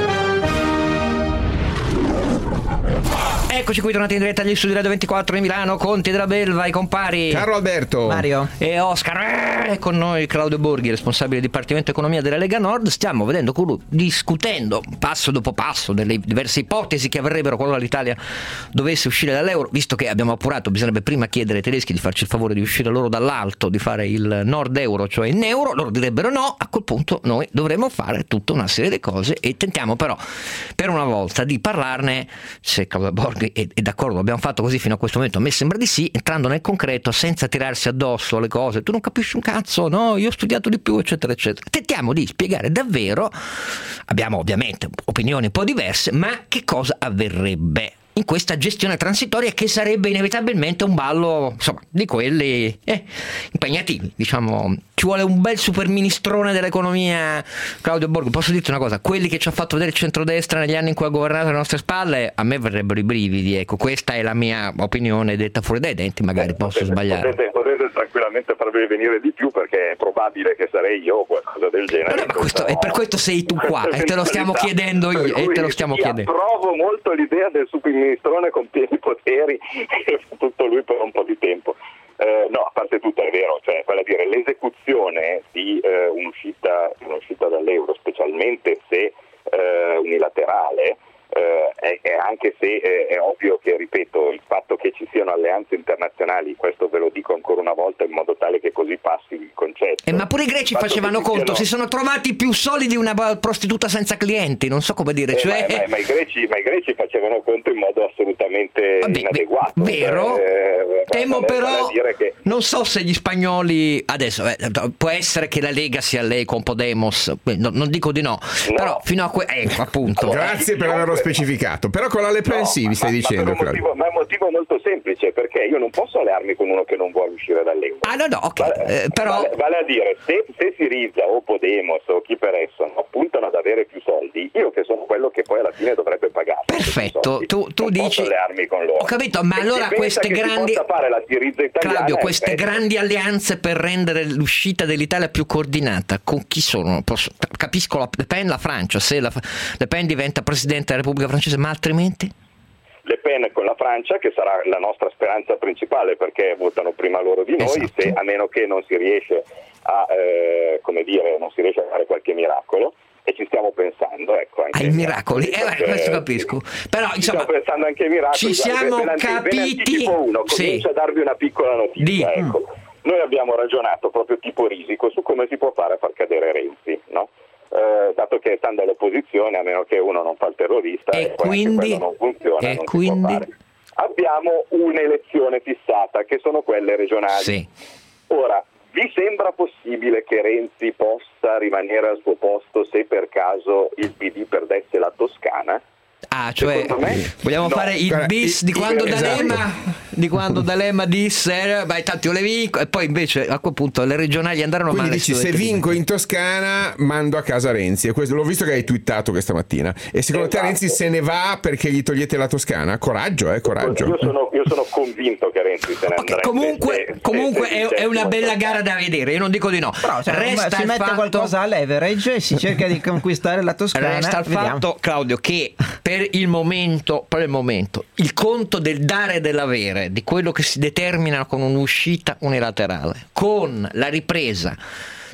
[SPEAKER 2] Eccoci qui tornati in diretta agli studi Radio ventiquattro di Milano, Conti della Belva, i compari
[SPEAKER 3] Carlo Alberto,
[SPEAKER 4] Mario
[SPEAKER 2] e Oscar, e con noi Claudio Borghi, responsabile Dipartimento Economia della Lega Nord. Stiamo vedendo con lui, discutendo passo dopo passo delle diverse ipotesi che avverrebbero qualora l'Italia dovesse uscire dall'euro, visto che abbiamo appurato bisognerebbe prima chiedere ai tedeschi di farci il favore di uscire loro dall'alto, di fare il nord euro, cioè in euro. Loro direbbero no, a quel punto noi dovremmo fare tutta una serie di cose e tentiamo però per una volta di parlarne, se Claudio Borghi è, è d'accordo, abbiamo fatto così fino a questo momento, a me sembra di sì, entrando nel concreto senza tirarsi addosso le cose, tu non capisci un cazzo, no, io ho studiato di più, eccetera eccetera. Tentiamo di spiegare davvero, abbiamo ovviamente opinioni un po' diverse, ma che cosa avverrebbe in questa gestione transitoria che sarebbe inevitabilmente un ballo, insomma, di quelli eh, impegnativi, diciamo. Ci vuole un bel super ministrone dell'economia. Claudio Borghi, posso dirti una cosa, quelli che ci ha fatto vedere il centrodestra negli anni in cui ha governato alle nostre spalle, a me verrebbero i brividi, ecco, questa è la mia opinione detta fuori dai denti, magari posso
[SPEAKER 5] potete,
[SPEAKER 2] sbagliare.
[SPEAKER 5] Potete, potete tranquillamente farvi venire di più, perché è probabile che sarei io o qualcosa del genere.
[SPEAKER 2] No, no, ma questo, e per questo sei tu qua e te lo stiamo chiedendo io, e te lo stiamo chiedendo.
[SPEAKER 5] Approvo molto l'idea del superministrone con pieni poteri tutto lui per un po' di tempo. Eh, no, a parte tutto è vero, cioè vale a dire l'esecuzione di eh, un'uscita, un'uscita dall'euro, specialmente se eh, unilaterale, eh, è, è anche se eh, è ovvio che, ripeto, il fatto che ci siano alleanze internazionali, questo ve lo dico ancora una volta in modo tale che così passi il concetto.
[SPEAKER 2] Eh, ma pure i greci facevano conto, siano... si sono trovati più solidi di una prostituta senza clienti, non so come dire.
[SPEAKER 5] Eh,
[SPEAKER 2] cioè...
[SPEAKER 5] ma, ma, ma, i greci, ma i greci facevano conto in modo assolutamente Vabbè, inadeguato.
[SPEAKER 2] Vero?
[SPEAKER 5] Eh,
[SPEAKER 2] Temo però,
[SPEAKER 5] che...
[SPEAKER 2] non so se gli spagnoli, adesso eh, può essere che la Lega sia lei con Podemos, no, non dico di no, no. Però fino a que- ecco appunto.
[SPEAKER 3] Grazie per averlo specificato, però con la Le Pen no, sì, vi stai
[SPEAKER 5] ma,
[SPEAKER 3] dicendo.
[SPEAKER 5] Ma, per un motivo, ma è un motivo molto semplice, perché io non posso allearmi con uno che non vuole uscire dall'euro.
[SPEAKER 2] Ah no no, ok, vale, eh, però...
[SPEAKER 5] Vale, vale a dire, se, se Syriza o Podemos o chi per esso puntano ad avere più soldi, io che sono quello che poi alla fine dovrebbe pagare.
[SPEAKER 2] Perfetto, tu, tu
[SPEAKER 5] non
[SPEAKER 2] dici...
[SPEAKER 5] posso allearmi con loro.
[SPEAKER 2] Ho capito, ma
[SPEAKER 5] e
[SPEAKER 2] allora queste grandi...
[SPEAKER 5] fare la Syriza italiana,
[SPEAKER 2] Claudio, queste
[SPEAKER 5] eh,
[SPEAKER 2] grandi alleanze per rendere l'uscita dell'Italia più coordinata, con chi sono? Posso... Capisco la Le Pen, la Francia, se la... Le Pen diventa Presidente della Repubblica Francese, ma altrimenti?
[SPEAKER 5] Le Pen con la Francia, che sarà la nostra speranza principale, perché votano prima loro di noi,
[SPEAKER 2] esatto.
[SPEAKER 5] Se, a meno che non si riesce a eh, come dire, non si riesce a fare qualche miracolo, e ci stiamo pensando, ecco, anche
[SPEAKER 2] ai miracoli,
[SPEAKER 5] perché,
[SPEAKER 2] eh, questo capisco. Però
[SPEAKER 5] ci
[SPEAKER 2] insomma,
[SPEAKER 5] stiamo pensando anche ai miracoli.
[SPEAKER 2] ci siamo
[SPEAKER 5] ve ne,
[SPEAKER 2] capiti.
[SPEAKER 5] Ve ne uno,
[SPEAKER 2] sì.
[SPEAKER 5] Comincio a darvi una piccola notizia,
[SPEAKER 2] Di.
[SPEAKER 5] ecco. Noi abbiamo ragionato proprio tipo risico su come si può fare a far cadere Renzi, no? Eh, dato che stando all'opposizione, a meno che uno non fa il terrorista,
[SPEAKER 2] e,
[SPEAKER 5] e poi
[SPEAKER 2] quindi
[SPEAKER 5] non funziona,
[SPEAKER 2] e
[SPEAKER 5] non
[SPEAKER 2] quindi
[SPEAKER 5] si può fare. Abbiamo un'elezione fissata, che sono quelle regionali.
[SPEAKER 2] Sì.
[SPEAKER 5] Ora, vi sembra possibile che Renzi possa rimanere al suo posto se per caso il P D perdesse la Toscana?
[SPEAKER 2] Ah, cioè
[SPEAKER 5] me,
[SPEAKER 2] vogliamo
[SPEAKER 5] no.
[SPEAKER 2] fare il bis di quando
[SPEAKER 3] esatto.
[SPEAKER 2] D'Alema di quando D'Alema disse beh tanto io le vinco, e poi invece a quel punto le regionali andarono
[SPEAKER 3] Quindi
[SPEAKER 2] male.
[SPEAKER 3] dici, se vinco in Toscana mando a casa Renzi, e questo l'ho visto che hai twittato questa mattina, e secondo
[SPEAKER 5] esatto.
[SPEAKER 3] te Renzi se ne va perché gli togliete la Toscana? Coraggio, eh, coraggio.
[SPEAKER 5] Io sono, io sono convinto che Renzi se ne
[SPEAKER 2] okay,
[SPEAKER 5] andrà.
[SPEAKER 2] comunque,
[SPEAKER 5] se,
[SPEAKER 2] comunque
[SPEAKER 5] se,
[SPEAKER 2] è,
[SPEAKER 5] se,
[SPEAKER 2] è una
[SPEAKER 5] se,
[SPEAKER 2] bella gara da vedere, io non dico di no.
[SPEAKER 4] Però cioè,
[SPEAKER 2] resta
[SPEAKER 4] si
[SPEAKER 2] il
[SPEAKER 4] mette
[SPEAKER 2] fatto,
[SPEAKER 4] qualcosa a leverage e si cerca di conquistare la Toscana.
[SPEAKER 2] Resta il
[SPEAKER 4] Vediamo.
[SPEAKER 2] fatto, Claudio, che per il momento per il momento il conto del dare e dell'avere, di quello che si determina con un'uscita unilaterale, con la ripresa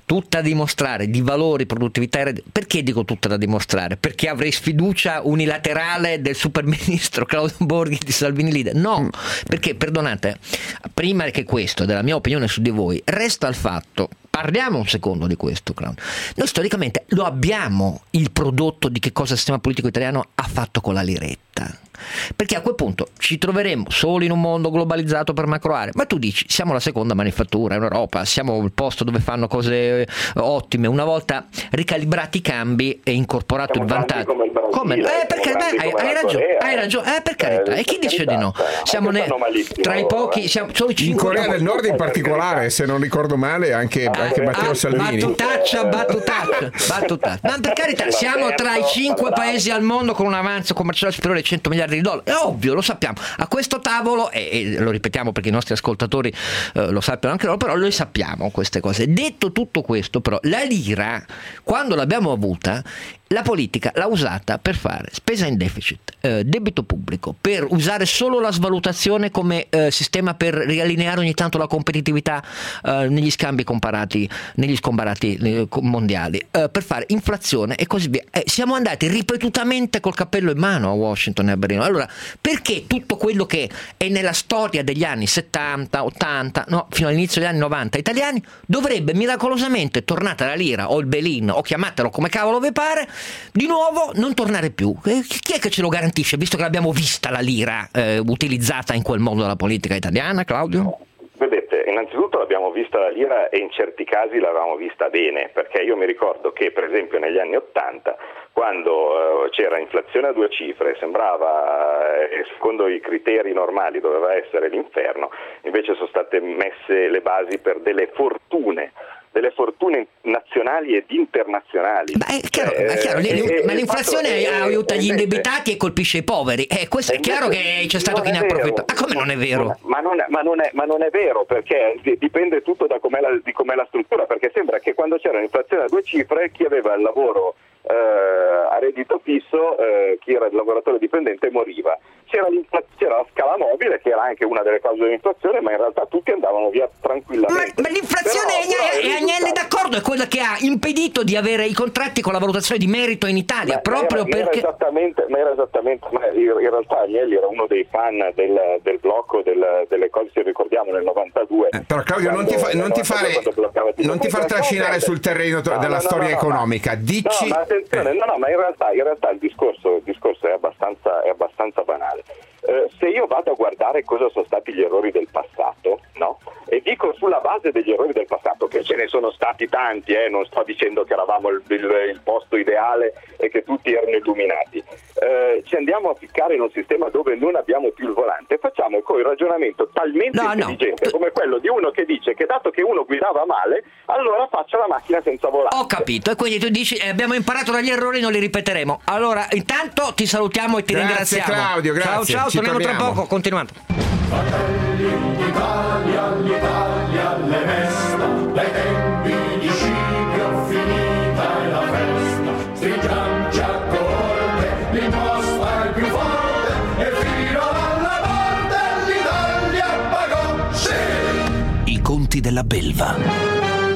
[SPEAKER 2] tutta da dimostrare, di valori, produttività. Perché dico tutta da dimostrare? Perché avrei sfiducia unilaterale del superministro Claudio Borghi di Salvini leader? No, perché, perdonate, prima che questo, della mia opinione su di voi, resta il fatto. Parliamo un secondo di questo, Claudio. Noi storicamente lo abbiamo il prodotto di che cosa il sistema politico italiano ha fatto con la liretta. Perché a quel punto ci troveremo soli in un mondo globalizzato per macro aree. Ma tu dici, siamo la seconda manifattura in Europa, siamo il posto dove fanno cose ottime. Una volta ricalibrati i cambi e incorporato
[SPEAKER 5] siamo
[SPEAKER 2] il vantaggio.
[SPEAKER 5] Come il Brasile,
[SPEAKER 2] come? Eh, perché beh, hai, hai ragione, hai ragione. Eh, per carità.
[SPEAKER 5] Eh,
[SPEAKER 2] e chi dice
[SPEAKER 5] carità,
[SPEAKER 2] di no? Siamo ne, tra i pochi, siamo solo i
[SPEAKER 3] in Corea del Nord in
[SPEAKER 5] per
[SPEAKER 3] particolare, se non ricordo male, anche, anche Matteo
[SPEAKER 2] ah,
[SPEAKER 3] Salvini.
[SPEAKER 2] Battutaccia, battutaccia, battutaccia. Ma per carità, siamo tra i cinque paesi al mondo con un avanzo commerciale superiore ai cento miliardi di dollari. È ovvio, lo sappiamo. A questo tavolo, e, e lo ripetiamo perché i nostri ascoltatori eh, lo sappiano anche loro, però noi sappiamo queste cose. Detto tutto questo, però, la lira, quando l'abbiamo avuta, la politica l'ha usata per fare spesa in deficit, eh, debito pubblico, per usare solo la svalutazione come eh, sistema per riallineare ogni tanto la competitività eh, negli scambi comparati, negli scomparati eh, mondiali, eh, per fare inflazione e così via. Eh, siamo andati ripetutamente col cappello in mano a Washington e a Berlino. Allora, perché tutto quello che è nella storia degli anni settanta, ottanta, no, fino all'inizio degli anni novanta italiani, dovrebbe miracolosamente, tornata la lira o il Belin, o chiamatelo come cavolo vi pare, di nuovo non tornare più? Chi è che ce lo garantisce, visto che l'abbiamo vista la lira eh, utilizzata in quel modo dalla politica italiana, Claudio?
[SPEAKER 5] Vedete, innanzitutto l'abbiamo vista la lira e in certi casi l'avevamo vista bene, perché io mi ricordo che per esempio negli anni ottanta, quando eh, c'era inflazione a due cifre, sembrava, eh, secondo i criteri normali doveva essere l'inferno, invece sono state messe le basi per delle fortune delle fortune nazionali ed internazionali.
[SPEAKER 2] Ma è chiaro,
[SPEAKER 5] eh,
[SPEAKER 2] è chiaro
[SPEAKER 5] eh,
[SPEAKER 2] ma l'inflazione
[SPEAKER 5] è,
[SPEAKER 2] aiuta gli
[SPEAKER 5] invece,
[SPEAKER 2] indebitati e colpisce i poveri. Eh, questo è chiaro che c'è stato chi ne approfitta. Ma come non è vero?
[SPEAKER 5] Ma non è, ma non è, ma non è vero, perché dipende tutto da com'è la, di com'è la struttura, perché sembra che quando c'era un'inflazione a due cifre, chi aveva il lavoro eh, a reddito fisso, eh, chi era il lavoratore dipendente moriva. C'era, c'era la scala mobile, che era anche una delle cause dell'inflazione, ma in realtà tutti andavano via tranquillamente.
[SPEAKER 2] Ma, ma l'inflazione però, è, è Agnelli d'accordo, è quella che ha impedito di avere i contratti con la valutazione di merito in Italia, ma proprio
[SPEAKER 5] era,
[SPEAKER 2] perché...
[SPEAKER 5] Era esattamente, ma era esattamente, ma in realtà Agnelli era uno dei fan del, del blocco del, delle cose, se ricordiamo, nel novantadue.
[SPEAKER 3] Eh, però Claudio, quando, non ti, fa, non ti fare, non ti far trascinare sul terreno no, della no, storia no, no, economica. Dici...
[SPEAKER 5] No, ma attenzione, eh. no, no, ma in realtà, in realtà il discorso, il discorso è abbastanza, è abbastanza banale. Eh, se io vado a guardare cosa sono stati gli errori del passato, no? E dico sulla base degli errori del passato, che ce ne sono stati tanti, eh? Non sto dicendo che eravamo il, il, il posto ideale e che tutti erano illuminati, eh, ci andiamo a ficcare in un sistema dove non abbiamo più il volante e facciamo poi il ragionamento talmente no, intelligente no. come quello di uno che dice che dato che uno guidava male, allora faccia la macchina senza volante.
[SPEAKER 2] Ho capito, e quindi tu dici eh, abbiamo imparato dagli errori, non li ripeteremo. Allora intanto ti salutiamo e ti
[SPEAKER 3] grazie,
[SPEAKER 2] ringraziamo.
[SPEAKER 3] Claudio, grazie.
[SPEAKER 2] Ciao ciao,
[SPEAKER 3] ci
[SPEAKER 2] torniamo
[SPEAKER 3] torniamo.
[SPEAKER 2] tra poco, continuando.
[SPEAKER 6] Fratelli d'Italia, l'Italia alle mesta, dai tempi di Scipio finita è la festa, stringiamoci a coorte, l'imposta è più forte e fino alla morte l'Italia pagò, sì!
[SPEAKER 1] I conti della belva.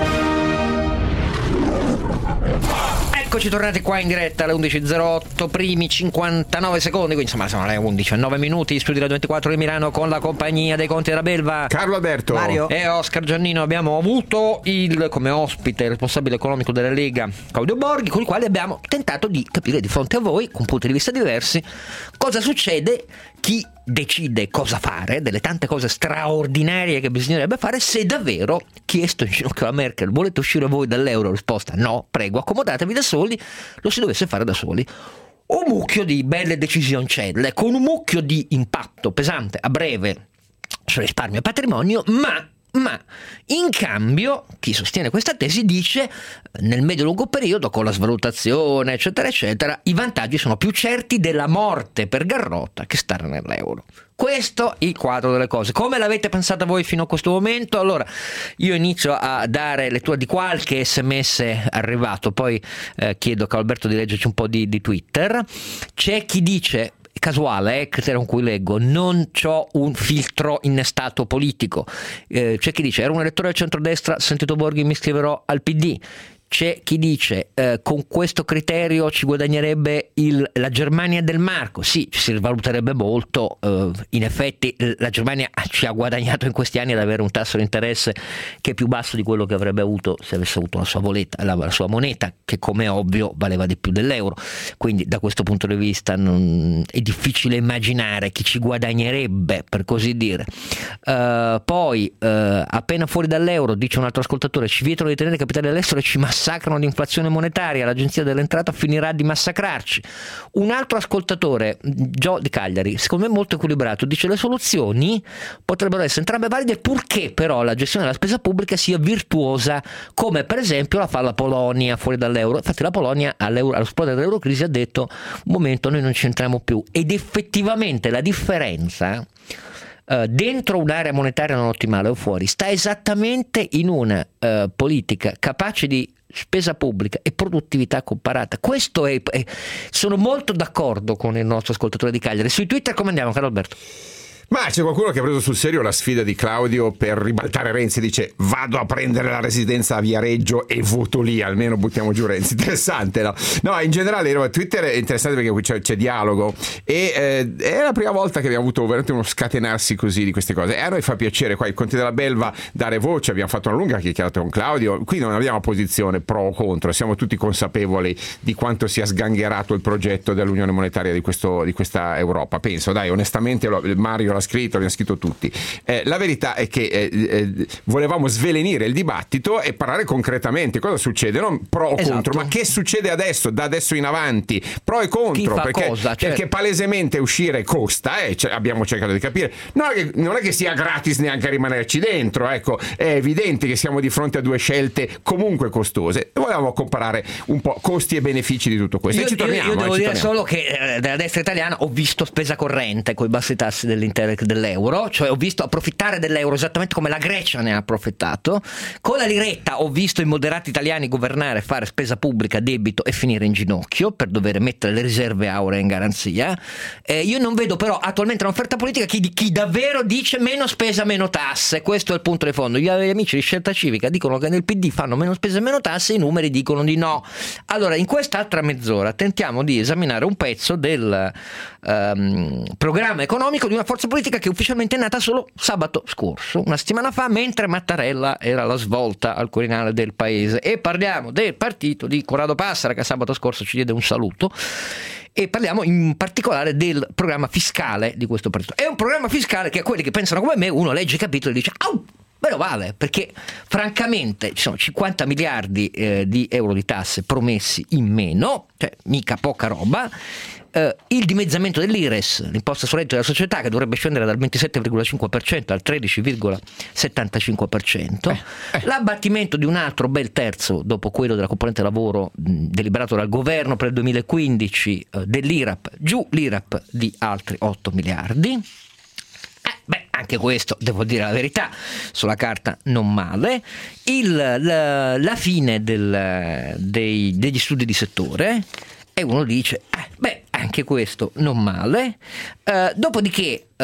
[SPEAKER 2] Eccoci tornati qua in diretta alle undici e zero otto, primi cinquantanove secondi, quindi insomma sono le undici e nove minuti, studio Radio ventiquattro di Milano con la compagnia dei conti della belva.
[SPEAKER 3] Carlo Alberto,
[SPEAKER 4] Mario
[SPEAKER 2] e Oscar Giannino. Abbiamo avuto il, come ospite il responsabile economico della Lega, Claudio Borghi, con il quale abbiamo tentato di capire di fronte a voi, con punti di vista diversi, cosa succede, chi decide cosa fare, delle tante cose straordinarie che bisognerebbe fare, se davvero, chiesto in ginocchio alla Merkel, volete uscire voi dall'euro? Risposta no, prego, accomodatevi da soli, lo si dovesse fare da soli. Un mucchio di belle decisioncelle, con un mucchio di impatto pesante a breve sul risparmio e patrimonio, ma Ma in cambio chi sostiene questa tesi dice nel medio-lungo periodo, con la svalutazione eccetera eccetera, i vantaggi sono più certi della morte per Garrota che stare nell'euro. Questo è il quadro delle cose. Come l'avete pensata voi fino a questo momento? Allora io inizio a dare lettura di qualche sms arrivato, poi eh, chiedo a Alberto di leggerci un po' di, di Twitter. C'è chi dice casuale, eh, criterio con cui leggo, non c'ho un filtro innestato politico. Eh, c'è chi dice: ero un elettore del centrodestra, sentito Borghi mi iscriverò al P D. C'è chi dice eh, con questo criterio ci guadagnerebbe il, la Germania del Marco. Sì, si rivaluterebbe molto. Eh, in effetti la Germania ci ha guadagnato in questi anni ad avere un tasso di interesse che è più basso di quello che avrebbe avuto se avesse avuto la sua, voleta, la, la sua moneta, che come ovvio valeva di più dell'euro. Quindi da questo punto di vista non, è difficile immaginare chi ci guadagnerebbe, per così dire. Eh, poi eh, appena fuori dall'euro, dice un altro ascoltatore, ci vietano di tenere capitali all'estero e ci massacrano l'inflazione monetaria, l'agenzia dell'entrata finirà di massacrarci. Un altro ascoltatore, Gio di Cagliari, secondo me molto equilibrato, dice: le soluzioni potrebbero essere entrambe valide purché però la gestione della spesa pubblica sia virtuosa, come per esempio la fa la Polonia fuori dall'euro. Infatti la Polonia all'euro, allo esplodere dell'eurocrisi ha detto: un momento, noi non ci entriamo più. Ed effettivamente la differenza Uh, dentro un'area monetaria non ottimale o fuori sta esattamente in una uh, politica capace di spesa pubblica e produttività comparata. Questo è, è sono molto d'accordo con il nostro ascoltatore di Cagliari. Sui Twitter come andiamo, caro Alberto?
[SPEAKER 3] Ma c'è qualcuno che ha preso sul serio la sfida di Claudio per ribaltare Renzi, dice: vado a prendere la residenza a Viareggio e voto lì, almeno buttiamo giù Renzi. Interessante, no? No, in generale Twitter è interessante perché qui c'è, c'è dialogo e eh, è la prima volta che abbiamo avuto veramente uno scatenarsi così di queste cose, e a noi fa piacere qua il Conte della Belva dare voce. Abbiamo fatto una lunga chiacchierata con Claudio, qui non abbiamo posizione pro o contro, siamo tutti consapevoli di quanto sia sgangherato il progetto dell'Unione Monetaria di, questo, di questa Europa. Penso, dai, onestamente Mario scritto, abbiamo scritto tutti. Eh, la verità è che eh, eh, volevamo svelenire il dibattito e parlare concretamente cosa succede, non pro o
[SPEAKER 2] esatto.
[SPEAKER 3] contro, ma che succede adesso, da adesso in avanti, pro e contro, perché,
[SPEAKER 2] cosa, certo.
[SPEAKER 3] perché palesemente uscire costa, eh, cioè, abbiamo cercato di capire, non è, che, non è che sia gratis neanche rimanerci dentro, ecco, è evidente che siamo di fronte a due scelte comunque costose, volevamo comparare un po' costi e benefici di tutto questo.
[SPEAKER 2] Io,
[SPEAKER 3] e ci torniamo,
[SPEAKER 2] io, io devo
[SPEAKER 3] eh, ci
[SPEAKER 2] dire
[SPEAKER 3] torniamo.
[SPEAKER 2] solo che eh, dalla destra italiana ho visto spesa corrente con i bassi tassi dell'Inter dell'euro, cioè ho visto approfittare dell'euro esattamente come la Grecia ne ha approfittato. Con la liretta ho visto i moderati italiani governare, fare spesa pubblica, debito e finire in ginocchio per dover mettere le riserve auree in garanzia. Eh, io non vedo però attualmente un'offerta politica chi, chi davvero dice meno spesa, meno tasse. Questo è il punto di fondo. Gli amici di Scelta Civica dicono che nel P D fanno meno spesa e meno tasse, i numeri dicono di no. Allora in quest'altra mezz'ora tentiamo di esaminare un pezzo del um, programma economico di una forza politica che ufficialmente è nata solo sabato scorso, una settimana fa, mentre Mattarella era alla svolta al Quirinale del paese. E parliamo del partito di Corrado Passera, che sabato scorso ci diede un saluto, e parliamo in particolare del programma fiscale di questo partito. È un programma fiscale che a quelli che pensano come me, uno legge i capitoli e dice: au, ve lo vale, perché francamente ci sono cinquanta miliardi eh, di euro di tasse promessi in meno, cioè mica poca roba. Uh, il dimezzamento dell'I R E S, l'imposta sul reddito della società, che dovrebbe scendere dal ventisette virgola cinque per cento al tredici virgola settantacinque per cento, eh, eh. l'abbattimento di un altro bel terzo dopo quello della componente lavoro mh, deliberato dal governo per il duemilaquindici uh, dell'I R A P, giù l'I R A P di altri otto miliardi. Eh, beh, anche questo, devo dire la verità, sulla carta non male. Il, la, la fine del, dei, degli studi di settore, e uno dice, eh, beh, anche questo non male. Uh, dopodiché uh,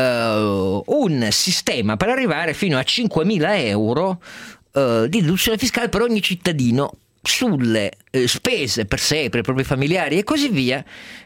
[SPEAKER 2] un sistema per arrivare fino a cinquemila euro uh, di deduzione fiscale per ogni cittadino sulle uh, spese per sé, per i propri familiari e così via,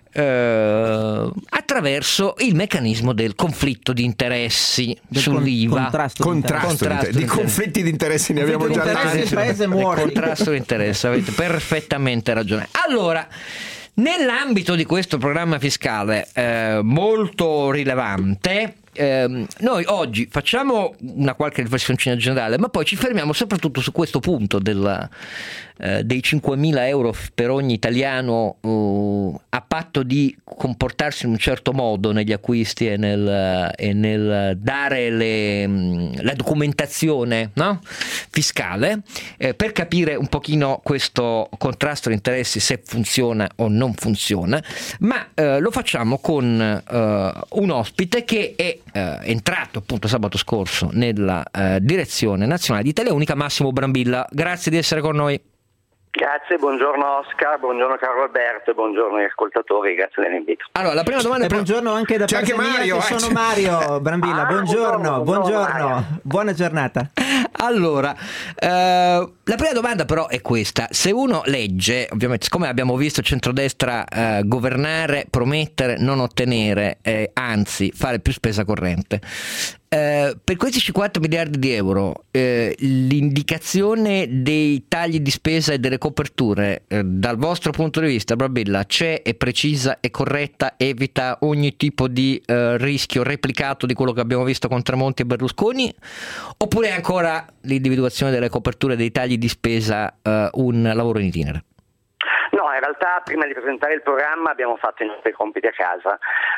[SPEAKER 2] Uh, attraverso il meccanismo del conflitto di interessi del sull'I V A.
[SPEAKER 3] Contrasto, contrasto, contrasto di, di conflitti di interessi ne abbiamo già tanti.
[SPEAKER 4] Il paese muore.
[SPEAKER 2] Contrasto di interessi, avete perfettamente ragione. Allora, nell'ambito di questo programma fiscale eh, molto rilevante, eh, noi oggi facciamo una qualche riflessioncina generale, ma poi ci fermiamo soprattutto su questo punto della, eh, dei cinquemila euro per ogni italiano uh, a patto di comportarsi in un certo modo negli acquisti e nel, e nel dare le, la documentazione, no? fiscale, eh, per capire un pochino questo contrasto di interessi, se funziona o non funziona, ma eh, lo facciamo con eh, un ospite che è eh, entrato appunto sabato scorso nella eh, direzione nazionale di Italia Unica, Massimo Brambilla. Grazie di essere con noi.
[SPEAKER 10] Grazie, buongiorno Oscar, buongiorno Carlo Alberto e buongiorno agli ascoltatori, grazie dell'invito.
[SPEAKER 2] Allora, la prima domanda
[SPEAKER 4] e
[SPEAKER 2] è
[SPEAKER 4] buongiorno anche da
[SPEAKER 3] C'è
[SPEAKER 4] parte
[SPEAKER 3] anche
[SPEAKER 4] mia,
[SPEAKER 3] Mario,
[SPEAKER 4] che
[SPEAKER 3] eh.
[SPEAKER 4] sono Mario Brambilla,
[SPEAKER 10] Ah,
[SPEAKER 4] buongiorno,
[SPEAKER 10] buongiorno,
[SPEAKER 4] buongiorno,
[SPEAKER 10] buongiorno.
[SPEAKER 4] buona giornata.
[SPEAKER 2] Allora, eh, la prima domanda però è questa: se uno legge, ovviamente, siccome abbiamo visto il centrodestra eh, governare, promettere, non ottenere, eh, anzi fare più spesa corrente, eh, per questi cinquanta miliardi di euro eh, l'indicazione dei tagli di spesa e delle coperture eh, dal vostro punto di vista, Brambilla, c'è, è precisa, è corretta, evita ogni tipo di eh, rischio replicato di quello che abbiamo visto con Tremonti e Berlusconi, oppure è ancora l'individuazione delle coperture dei tagli di spesa eh, un lavoro in itinere?
[SPEAKER 10] No, in realtà prima di presentare il programma abbiamo fatto i nostri compiti a casa.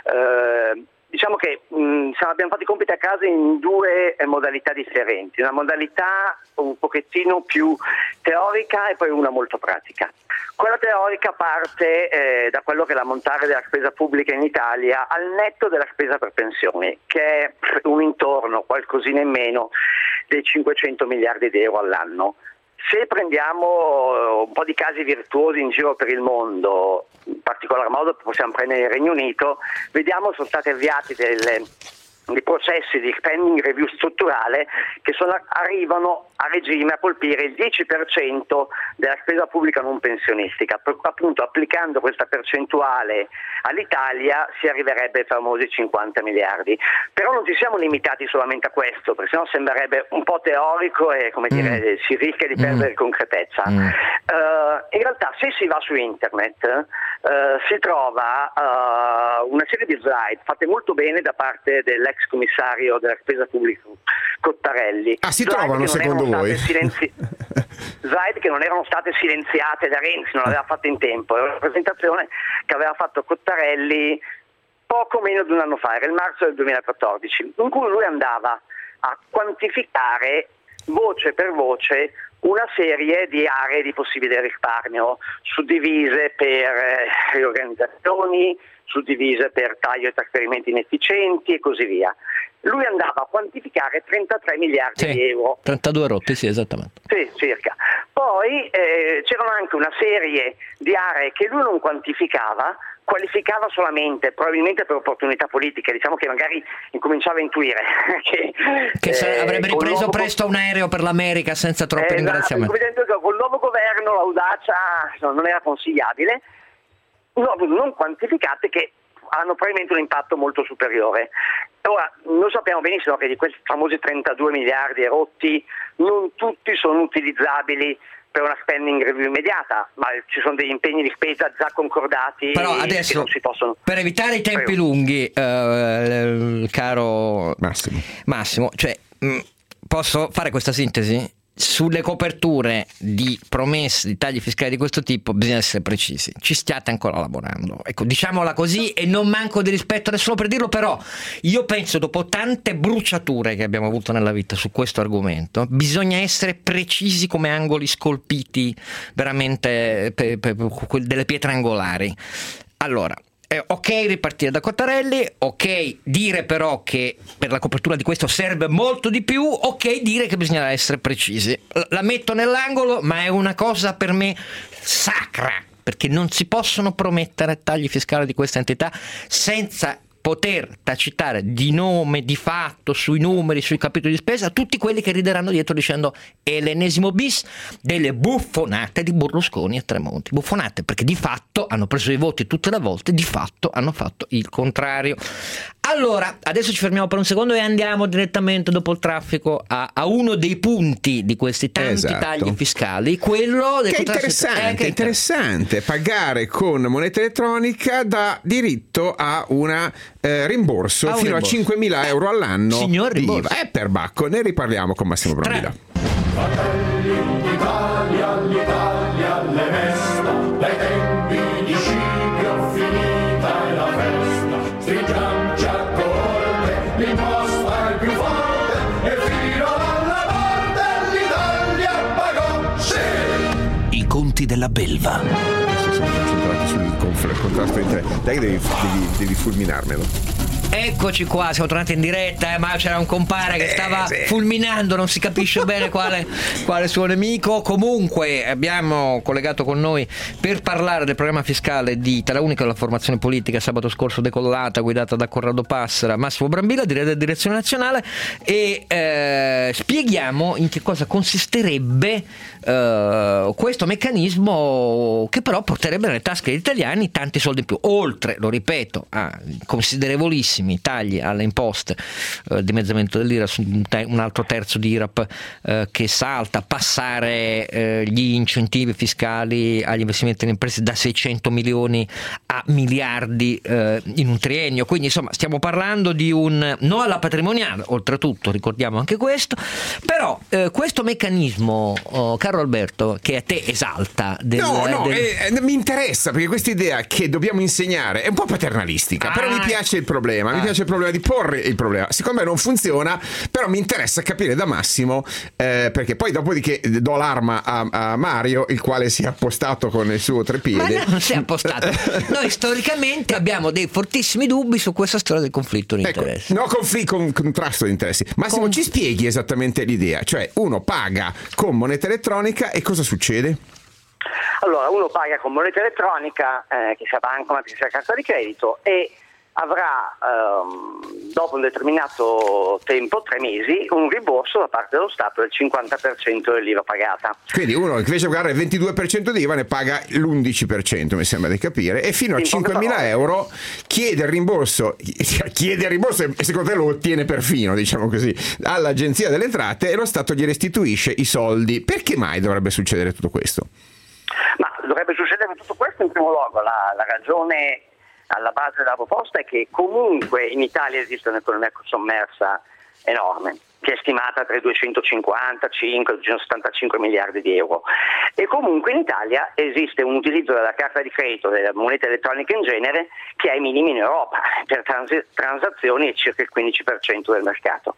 [SPEAKER 10] Eh, diciamo che mh, abbiamo fatto i compiti a casa in due eh, modalità differenti, una modalità un pochettino più teorica e poi una molto pratica. Quella teorica parte eh, da quello che è l'ammontare della spesa pubblica in Italia al netto della spesa per pensioni, che è un intorno, qualcosina in meno, dei cinquecento miliardi di euro all'anno. Se prendiamo un po' di casi virtuosi in giro per il mondo, in particolar modo possiamo prendere il Regno Unito, vediamo che sono stati avviati delle, dei processi di spending review strutturale che sono, arrivano a regime a colpire il dieci per cento della spesa pubblica non pensionistica. Per, appunto, applicando questa percentuale all'Italia si arriverebbe ai famosi cinquanta miliardi. Però non ci siamo limitati solamente a questo, perché sennò sembrerebbe un po' teorico e, come dire, mm. si rischia di perdere mm. concretezza. Mm. Uh, in realtà, se si va su internet uh, si trova uh, una serie di slide fatte molto bene da parte dell'ex commissario della spesa pubblica Cottarelli.
[SPEAKER 3] Ah, si trovano secondo voi?
[SPEAKER 10] Silenzi- slide che non erano state silenziate da Renzi, non l'aveva fatta in tempo. Era una presentazione che aveva fatto Cottarelli poco meno di un anno fa, era il marzo del duemilaquattordici, in cui lui andava a quantificare voce per voce una serie di aree di possibile risparmio, suddivise per eh, riorganizzazioni, suddivise per taglio e trasferimenti inefficienti e così via. Lui andava a quantificare trentatré miliardi
[SPEAKER 2] sì,
[SPEAKER 10] di euro.
[SPEAKER 2] trentadue rotti, sì, esattamente.
[SPEAKER 10] Sì, circa. Poi eh, c'erano anche una serie di aree che lui non quantificava, qualificava solamente, probabilmente per opportunità politiche, diciamo che magari incominciava a intuire che,
[SPEAKER 2] che eh, avrebbe ripreso
[SPEAKER 10] nuovo...
[SPEAKER 2] presto un aereo per l'America senza troppi
[SPEAKER 10] eh,
[SPEAKER 2] ringraziamenti.
[SPEAKER 10] Esatto, con il nuovo governo l'audacia no, non era consigliabile, no, non quantificate, che hanno probabilmente un impatto molto superiore. Ora, noi sappiamo benissimo che di questi famosi trentadue miliardi rotti non tutti sono utilizzabili per una spending review immediata, ma ci sono degli impegni di spesa già concordati.
[SPEAKER 2] Però adesso,
[SPEAKER 10] che non si possono...
[SPEAKER 2] per evitare i tempi
[SPEAKER 10] Prego.
[SPEAKER 2] lunghi, eh, caro
[SPEAKER 3] Massimo,
[SPEAKER 2] Massimo, cioè, mh, posso fare questa sintesi? Sulle coperture di promesse di tagli fiscali di questo tipo bisogna essere precisi, ci stiate ancora lavorando, ecco, diciamola così, e non manco di rispetto nessuno per dirlo, però io penso, dopo tante bruciature che abbiamo avuto nella vita su questo argomento, bisogna essere precisi come angoli scolpiti veramente per, per, per delle pietre angolari. Allora, Eh, ok ripartire da Cottarelli, ok dire però che per la copertura di questo serve molto di più, ok dire che bisogna essere precisi. L- la metto nell'angolo, ma è una cosa per me sacra, perché non si possono promettere tagli fiscali di questa entità senza poter tacitare di nome, di fatto, sui numeri, sui capitoli di spesa, tutti quelli che rideranno dietro dicendo è l'ennesimo bis delle buffonate di Berlusconi e Tremonti. Buffonate perché di fatto hanno preso i voti tutte le volte, di fatto hanno fatto il contrario. Allora, adesso ci fermiamo per un secondo e andiamo direttamente dopo il traffico a, a uno dei punti di questi tanti
[SPEAKER 3] esatto.
[SPEAKER 2] tagli fiscali, quello del
[SPEAKER 3] che è
[SPEAKER 2] contrasto-
[SPEAKER 3] interessante,
[SPEAKER 2] eh, che è
[SPEAKER 3] interessante, pagare con moneta elettronica dà diritto a una eh, rimborso
[SPEAKER 2] a un
[SPEAKER 3] fino
[SPEAKER 2] rimborso.
[SPEAKER 3] a cinquemila euro all'anno
[SPEAKER 2] Signor
[SPEAKER 3] di I V A.
[SPEAKER 2] rimborso.
[SPEAKER 3] Eh, per Bacco, ne riparliamo con Massimo Brambilla.
[SPEAKER 6] Fratelli d'Italia, l'Italia alle vesta, dai tempi di Scipio finita è la festa, stringiamoci a corte, l'imposta è più forte, e fino alla morte l'Italia pagò, sì!
[SPEAKER 1] I conti della belva.
[SPEAKER 3] Adesso siamo concentrati sul conf- contrasto interno. Dai, devi, devi, devi fulminarmelo.
[SPEAKER 2] Eccoci qua, siamo tornati in diretta, eh, ma c'era un compare che stava eh, sì. fulminando, non si capisce bene quale, quale suo nemico. Comunque abbiamo collegato con noi per parlare del programma fiscale di Italia Unica, la formazione politica sabato scorso decollata, guidata da Corrado Passera, Massimo Brambilla, della Direzione Nazionale, e eh, spieghiamo in che cosa consisterebbe eh, questo meccanismo che però porterebbe nelle tasche degli italiani tanti soldi in più, oltre, lo ripeto, a considerevolissimi tagli alle imposte, eh, dimezzamento dell'I R A su un, te- un altro terzo di I R A P eh, che salta, passare eh, gli incentivi fiscali agli investimenti nelle imprese da seicento milioni a miliardi eh, in un triennio. Quindi insomma stiamo parlando di un no alla patrimoniale, oltretutto ricordiamo anche questo. Però eh, questo meccanismo, oh, caro Alberto, che a te esalta del,
[SPEAKER 3] no no
[SPEAKER 2] del...
[SPEAKER 3] Eh, mi interessa, perché questa idea che dobbiamo insegnare è un po' paternalistica, ah, però mi piace il problema. Mi piace il problema di porre il problema. Secondo me non funziona, però mi interessa capire da Massimo, eh, perché poi dopodiché do l'arma a, a Mario, il quale si è appostato con il suo trepiede.
[SPEAKER 2] Ma non si è appostato. Noi storicamente abbiamo dei fortissimi dubbi su questa storia del conflitto di interessi.
[SPEAKER 3] Ecco, no, conflitto, con, contrasto di interessi. Massimo, con... ci spieghi esattamente l'idea? Cioè, uno paga con moneta elettronica e cosa succede?
[SPEAKER 10] Allora, uno paga con moneta elettronica, eh, che sia bancomat, che sia carta di credito, e avrà ehm, dopo un determinato tempo, tre mesi, un rimborso da parte dello Stato del cinquanta per cento dell'I V A pagata.
[SPEAKER 3] Quindi uno invece di pagare il ventidue per cento di I V A ne paga l'undici per cento, mi sembra di capire, e fino a cinquemila euro chiede il rimborso, chiede il rimborso e secondo te lo ottiene perfino, diciamo così, all'Agenzia delle Entrate, e lo Stato gli restituisce i soldi. Perché mai dovrebbe succedere tutto questo?
[SPEAKER 10] Ma dovrebbe succedere tutto questo in primo luogo, la, la ragione alla base della proposta è che comunque in Italia esiste un'economia sommersa enorme, che è stimata tra i duecentocinquantacinque e i duecentosettantacinque miliardi di euro, e comunque in Italia esiste un utilizzo della carta di credito, della moneta elettronica in genere, che è ai minimi in Europa, per trans- transazioni è circa il quindici per cento del mercato.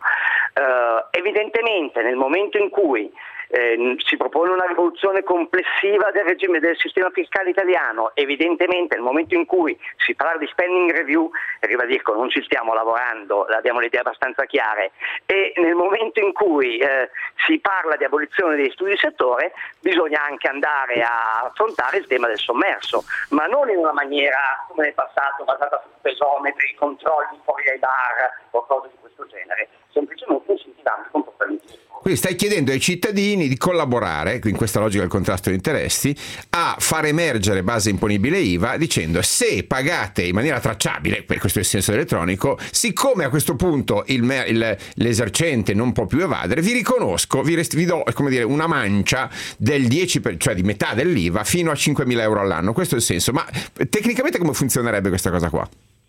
[SPEAKER 10] Uh, evidentemente nel momento in cui Eh, si propone una rivoluzione complessiva del regime del sistema fiscale italiano, evidentemente nel momento in cui si parla di spending review, ribadisco, non ci stiamo lavorando, abbiamo le idee abbastanza chiare, e nel momento in cui eh, si parla di abolizione degli studi di settore, bisogna anche andare a affrontare il tema del sommerso, ma non in una maniera come nel passato basata su pesometri, controlli fuori dai bar o cose di questo genere, semplicemente incentivando comportamenti.
[SPEAKER 3] Quindi stai chiedendo ai cittadini di collaborare, in questa logica del contrasto di interessi, a far emergere base imponibile I V A, dicendo: se pagate in maniera tracciabile, per questo è il senso elettronico, siccome a questo punto il, il, l'esercente non può più evadere, vi riconosco, vi, rest, vi do come dire, una mancia del dieci per cento, cioè di metà dell'I V A, fino a cinquemila euro all'anno. Questo è il senso. Ma tecnicamente come funzionerebbe questa cosa qua?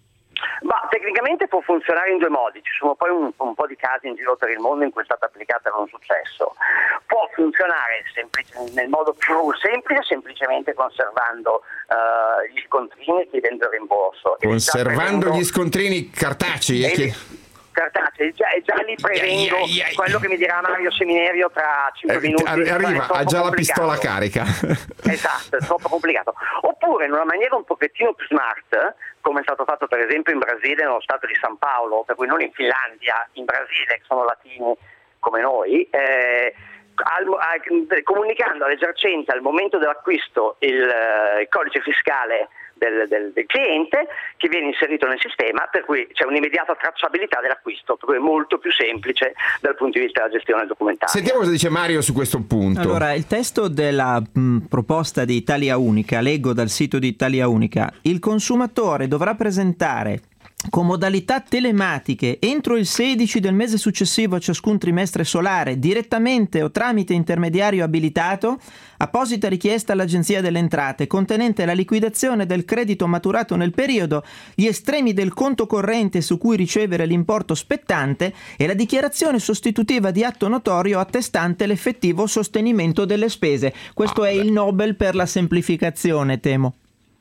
[SPEAKER 10] Ma tecnicamente può funzionare in due modi, ci sono poi un, un po' di casi in giro per il mondo in cui è stata applicata con successo. Può funzionare semplice, nel modo più semplice, semplicemente conservando uh, gli scontrini e chiedendo il rimborso.
[SPEAKER 3] Conservando gli scontrini cartacei?
[SPEAKER 10] E
[SPEAKER 3] che...
[SPEAKER 10] cartacei, già, e già lì prevendo yeah, yeah, yeah. quello che mi dirà Mario Seminerio tra cinque
[SPEAKER 3] eh,
[SPEAKER 10] minuti.
[SPEAKER 3] Arriva, ha già
[SPEAKER 10] complicato.
[SPEAKER 3] La pistola carica.
[SPEAKER 10] Esatto, è troppo complicato. Oppure in una maniera un pochettino più smart, come è stato fatto per esempio in Brasile, nello stato di San Paolo, per cui non in Finlandia, in Brasile, che sono latini come noi, eh, al, a, comunicando all'esercente al momento dell'acquisto il, il codice fiscale del, del, del cliente, che viene inserito nel sistema, per cui c'è un'immediata tracciabilità dell'acquisto, per cui è molto più semplice dal punto di vista della gestione documentaria.
[SPEAKER 3] Sentiamo cosa dice Mario su questo punto.
[SPEAKER 4] Allora, il testo della mh, proposta di Italia Unica, leggo dal sito di Italia Unica: il consumatore dovrà presentare con modalità telematiche entro il sedici del mese successivo a ciascun trimestre solare, direttamente o tramite intermediario abilitato, apposita richiesta all'Agenzia delle Entrate contenente la liquidazione del credito maturato nel periodo, gli estremi del conto corrente su cui ricevere l'importo spettante e la dichiarazione sostitutiva di atto notorio attestante l'effettivo sostenimento delle spese. Questo ah, è il Nobel per la semplificazione, temo.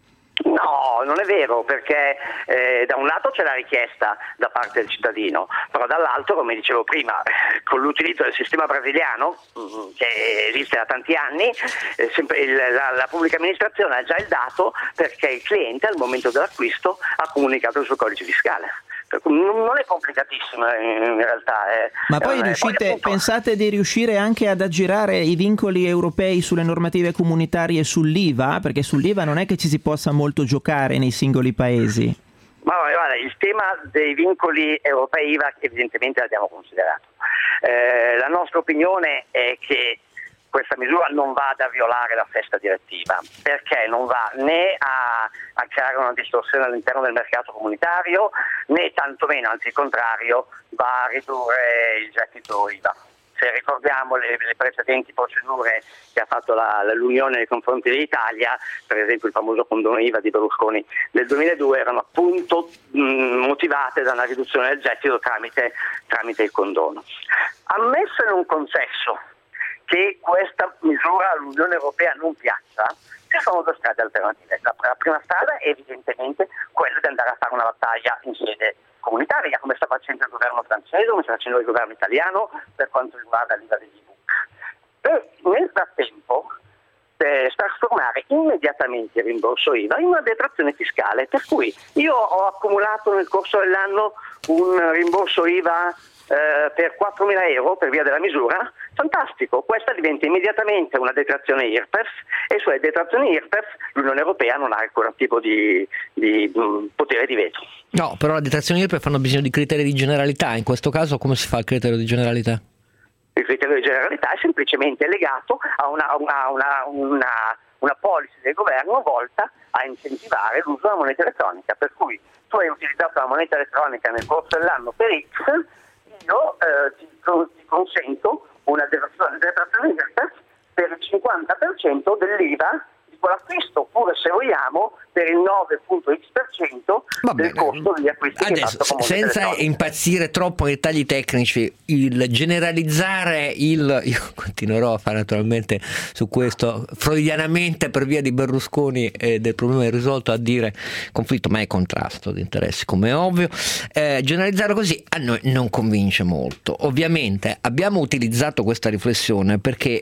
[SPEAKER 10] No, non è vero, perché eh, da un lato c'è la richiesta da parte del cittadino, però dall'altro, come dicevo prima, con l'utilizzo del sistema brasiliano, mh, che esiste da tanti anni, eh, sempre il, la, la pubblica amministrazione ha già il dato, perché il cliente al momento dell'acquisto ha comunicato il suo codice fiscale. non è complicatissima in realtà. È,
[SPEAKER 4] Ma poi riuscite, poi appunto, pensate di riuscire anche ad aggirare i vincoli europei sulle normative comunitarie sull'I V A? Perché sull'I V A non è che ci si possa molto giocare nei singoli paesi.
[SPEAKER 10] Ma guarda, il tema dei vincoli europei I V A evidentemente l'abbiamo considerato. Eh, la nostra opinione è che questa misura non vada a violare la stessa direttiva, perché non va né a, a creare una distorsione all'interno del mercato comunitario, né tantomeno, anzi il contrario, va a ridurre il gettito I V A. Se ricordiamo le, le precedenti procedure che ha fatto la, l'Unione nei confronti dell'Italia, per esempio il famoso condono I V A di Berlusconi del duemiladue, erano appunto mh, motivate da una riduzione del gettito tramite, tramite il condono. Ammesso in un consesso che questa misura all'Unione Europea non piaccia, ci sono due strade alternative. La, la prima strada è evidentemente quella di andare a fare una battaglia in sede comunitaria, come sta facendo il governo francese, come sta facendo il governo italiano per quanto riguarda l'I V A degli ebook. E nel frattempo eh, trasformare immediatamente il rimborso I V A in una detrazione fiscale, per cui io ho accumulato nel corso dell'anno un rimborso I V A eh, per quattromila euro per via della misura, fantastico, questa diventa immediatamente una detrazione I R P E F e sulle detrazioni I R P E F l'Unione Europea non ha alcun tipo di, di, di potere di veto.
[SPEAKER 2] No, però la detrazione I R P E F hanno bisogno di criteri di generalità, in questo caso come si fa il criterio di generalità?
[SPEAKER 10] Il criterio di generalità è semplicemente legato a una, una, una, una, una policy del governo volta a incentivare l'uso della moneta elettronica, per cui tu hai utilizzato la moneta elettronica nel corso dell'anno per X, io eh, ti, ti consento una detrazione I R P E F per il cinquanta per cento dell'I V A di quell'acquisto, oppure se vogliamo per il nove virgola X per cento del costo degli acquisti.
[SPEAKER 2] Adesso,
[SPEAKER 10] che fatto
[SPEAKER 2] senza impazzire troppo nei dettagli tecnici, il generalizzare il io continuerò a fare naturalmente su questo freudianamente per via di Berlusconi e del problema irrisolto a dire conflitto, ma è contrasto di interessi come è ovvio. Eh, generalizzarlo così a noi non convince molto. Ovviamente abbiamo utilizzato questa riflessione perché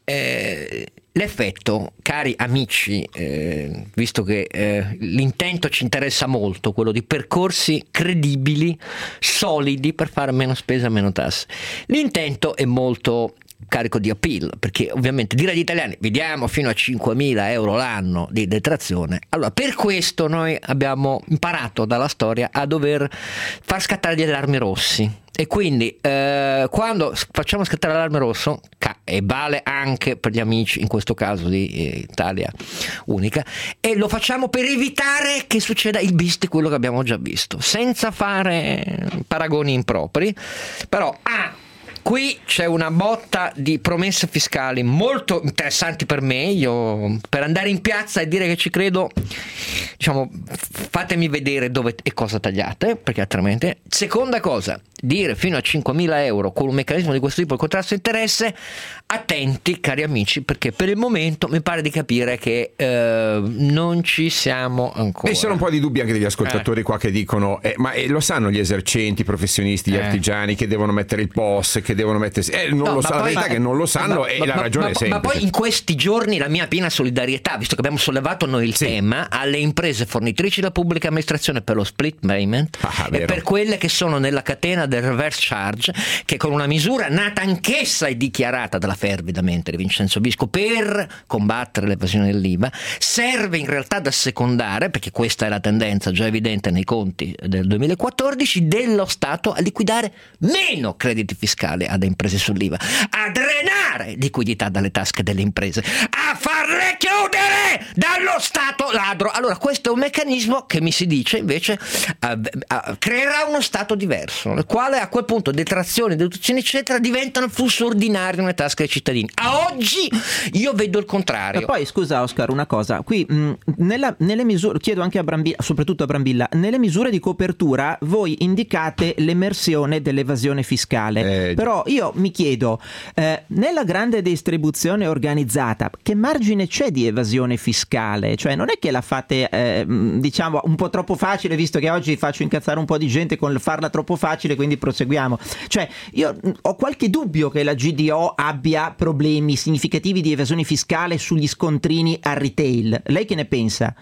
[SPEAKER 2] eh, l'effetto, cari amici, eh, visto che eh, l'intento ci interessa molto, quello di percorsi credibili, solidi per fare meno spesa, meno tasse. L'intento è molto carico di appeal, perché ovviamente dire agli italiani vi diamo fino a cinquemila euro l'anno di detrazione, allora per questo noi abbiamo imparato dalla storia a dover far scattare gli allarmi rossi. E quindi eh, quando facciamo scattare l'allarme rosso, e vale anche per gli amici in questo caso di eh, Italia Unica, e lo facciamo per evitare che succeda il bis di quello che abbiamo già visto, senza fare paragoni impropri, però ah, qui c'è una botta di promesse fiscali molto interessanti per me. Io per andare in piazza e dire che ci credo, diciamo, fatemi vedere dove e cosa tagliate, perché altrimenti. Seconda cosa, dire fino a cinquemila euro con un meccanismo di questo tipo di contrasto di interesse, attenti cari amici, perché per il momento mi pare di capire che eh, non ci siamo ancora.
[SPEAKER 3] E sono un po' di dubbi anche degli ascoltatori eh. qua che dicono eh, ma eh, lo sanno gli esercenti, i professionisti, gli eh. artigiani che devono mettere il P O S, che devono mettersi eh, non no, lo sanno, la verità è che non lo sanno ma, e ma, la ragione
[SPEAKER 2] ma,
[SPEAKER 3] è semplice.
[SPEAKER 2] Ma poi in questi giorni la mia piena solidarietà, visto che abbiamo sollevato noi il sì. tema, alle imprese fornitrici della pubblica amministrazione per lo split payment ah, e per quelle che sono nella catena del reverse charge, che con una misura nata anch'essa e dichiarata dalla fervidamente di Vincenzo Visco per combattere l'evasione dell'I V A, serve in realtà da secondare, perché questa è la tendenza già evidente nei conti del duemilaquattordici, dello Stato a liquidare meno crediti fiscali ad imprese sull'I V A, a drenare liquidità dalle tasche delle imprese, a farle chiudere dallo Stato ladro. Allora questo è un meccanismo che mi si dice invece uh, uh, creerà uno Stato diverso, nel quale a quel punto detrazioni, deduzioni eccetera diventano flusso ordinario nelle tasche dei cittadini. A oggi io vedo il contrario.
[SPEAKER 4] E poi scusa Oscar, una cosa, qui mh, nella, nelle misure, chiedo anche a Brambilla, soprattutto a Brambilla, nelle misure di copertura voi indicate l'emersione dell'evasione fiscale, eh, però io mi chiedo eh, nella grande distribuzione organizzata che margine c'è di evasione fiscale? Cioè non è che la fate eh, diciamo un po' troppo facile, visto che oggi faccio incazzare un po' di gente con farla troppo facile, quindi proseguiamo. Cioè io ho qualche dubbio che la G D O abbia problemi significativi di evasione fiscale sugli scontrini al retail. Lei che ne pensa?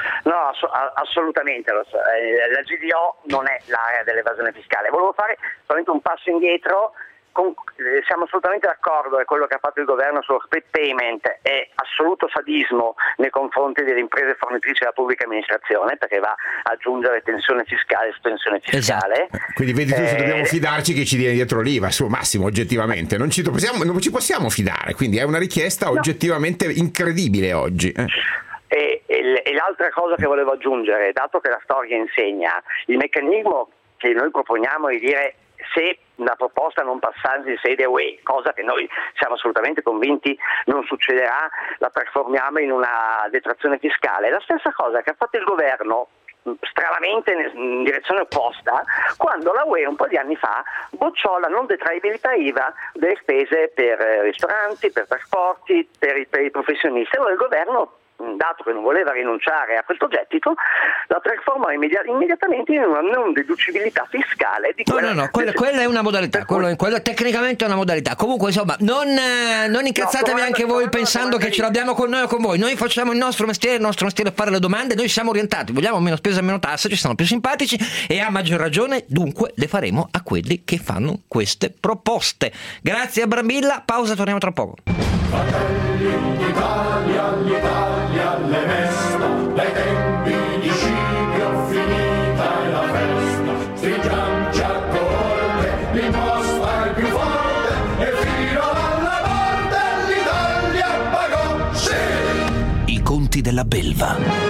[SPEAKER 10] No, ass- assolutamente. La G D O non è l'area dell'evasione fiscale. Volevo fare solamente un passo indietro. Con, eh, siamo assolutamente d'accordo che quello che ha fatto il governo sullo split payment è assoluto sadismo nei confronti delle imprese fornitrici della pubblica amministrazione, perché va ad aggiungere tensione fiscale su tensione fiscale.
[SPEAKER 3] Esatto. Quindi vedi tu, se
[SPEAKER 10] eh,
[SPEAKER 3] dobbiamo fidarci che ci dia dietro l'I V A, su Massimo, oggettivamente non ci possiamo, non ci possiamo fidare, quindi è una richiesta
[SPEAKER 10] no.
[SPEAKER 3] oggettivamente incredibile oggi. Eh.
[SPEAKER 10] E, e, e l'altra cosa che volevo aggiungere, dato che la storia insegna, il meccanismo che noi proponiamo è di dire se una proposta non passasse in sede U E, cosa che noi siamo assolutamente convinti non succederà, la trasformiamo in una detrazione fiscale. La stessa cosa che ha fatto il governo stranamente in direzione opposta quando la U E un po' di anni fa bocciò la non detraibilità I V A delle spese per ristoranti, per trasporti, per i, per i professionisti. Allora il governo, dato che non voleva rinunciare a questo gettito, la trasformò immedi- immediatamente in una non deducibilità fiscale di
[SPEAKER 2] no
[SPEAKER 10] quella...
[SPEAKER 2] no no quella, quella è una modalità, quello, quello tecnicamente è una modalità. Comunque insomma non, eh, non incazzatevi no, anche voi pensando che ce l'abbiamo con noi o con voi. Noi facciamo il nostro mestiere, il nostro mestiere è fare le domande, noi siamo orientati, vogliamo meno spesa e meno tasse, ci stanno più simpatici e a maggior ragione dunque le faremo a quelli che fanno queste proposte. Grazie a Brambilla, pausa, torniamo tra poco.
[SPEAKER 6] Fratelli d'Italia, l'Italia le mesta, dai tempi di Scipio finita è la festa, stringiamoci a corte, l'imposta è più forte e fino alla morte l'Italia pagò, sì!
[SPEAKER 1] I conti della belva.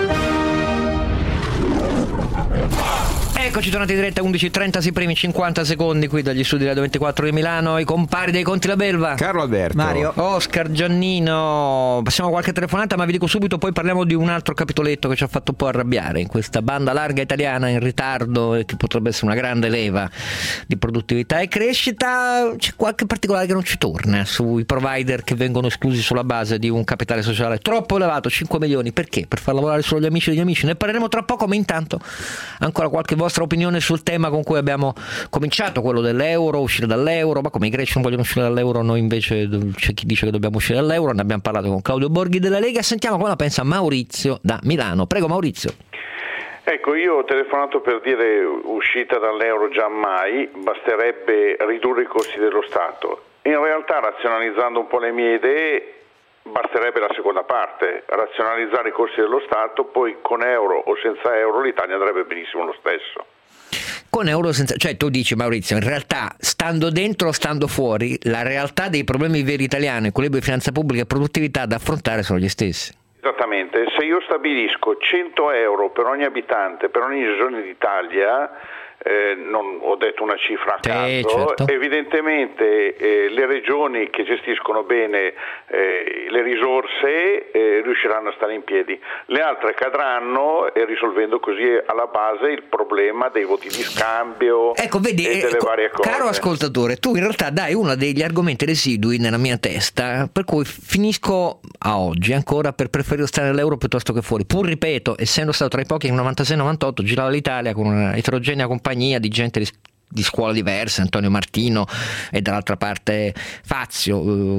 [SPEAKER 2] Eccoci tornati in diretta undici e trenta, i primi cinquanta secondi qui dagli studi Radio ventiquattro di Milano, i compari dei conti la belva.
[SPEAKER 3] Carlo Alberto.
[SPEAKER 4] Mario.
[SPEAKER 2] Oscar Giannino. Passiamo a qualche telefonata, ma vi dico subito, poi parliamo di un altro capitoletto che ci ha fatto un po' arrabbiare in questa banda larga italiana in ritardo e che potrebbe essere una grande leva di produttività e crescita. C'è qualche particolare che non ci torna sui provider che vengono esclusi sulla base di un capitale sociale troppo elevato, cinque milioni. Perché? Per far lavorare solo gli amici degli amici. Ne parleremo tra poco, ma intanto ancora qualche vostra opinione sul tema con cui abbiamo cominciato, quello dell'euro, uscire dall'euro. Ma come i greci non vogliono uscire dall'euro, noi invece c'è chi dice che dobbiamo uscire dall'euro. Ne abbiamo parlato con Claudio Borghi della Lega. Sentiamo come la pensa Maurizio da Milano. Prego Maurizio.
[SPEAKER 11] Ecco, io ho telefonato per dire uscita dall'euro giammai, basterebbe ridurre i costi dello Stato. In realtà, razionalizzando un po' le mie idee, basterebbe la seconda parte, razionalizzare i costi dello Stato, poi con euro o senza euro l'Italia andrebbe benissimo lo stesso.
[SPEAKER 2] Con euro senza, cioè tu dici Maurizio, in realtà stando dentro o stando fuori, la realtà dei problemi veri italiani, equilibrio di finanza pubblica e produttività da affrontare sono gli stessi.
[SPEAKER 11] Esattamente, se io stabilisco cento euro per ogni abitante, per ogni regione d'Italia, eh, non ho detto una cifra a caso,
[SPEAKER 2] certo.
[SPEAKER 11] Evidentemente eh, le regioni che gestiscono bene eh, le risorse eh, riusciranno a stare in piedi, le altre cadranno e risolvendo così alla base il problema dei voti di scambio,
[SPEAKER 2] ecco, vedi,
[SPEAKER 11] e delle
[SPEAKER 2] ecco,
[SPEAKER 11] varie cose.
[SPEAKER 2] Caro ascoltatore, tu in realtà dai uno degli argomenti residui nella mia testa, per cui finisco a oggi ancora per preferire stare all'euro piuttosto che fuori, pur ripeto, essendo stato tra i pochi che nel novantasei novantotto girava l'Italia con una eterogenea compagnia di gente di, di scuola diverse, Antonio Martino e dall'altra parte Fazio,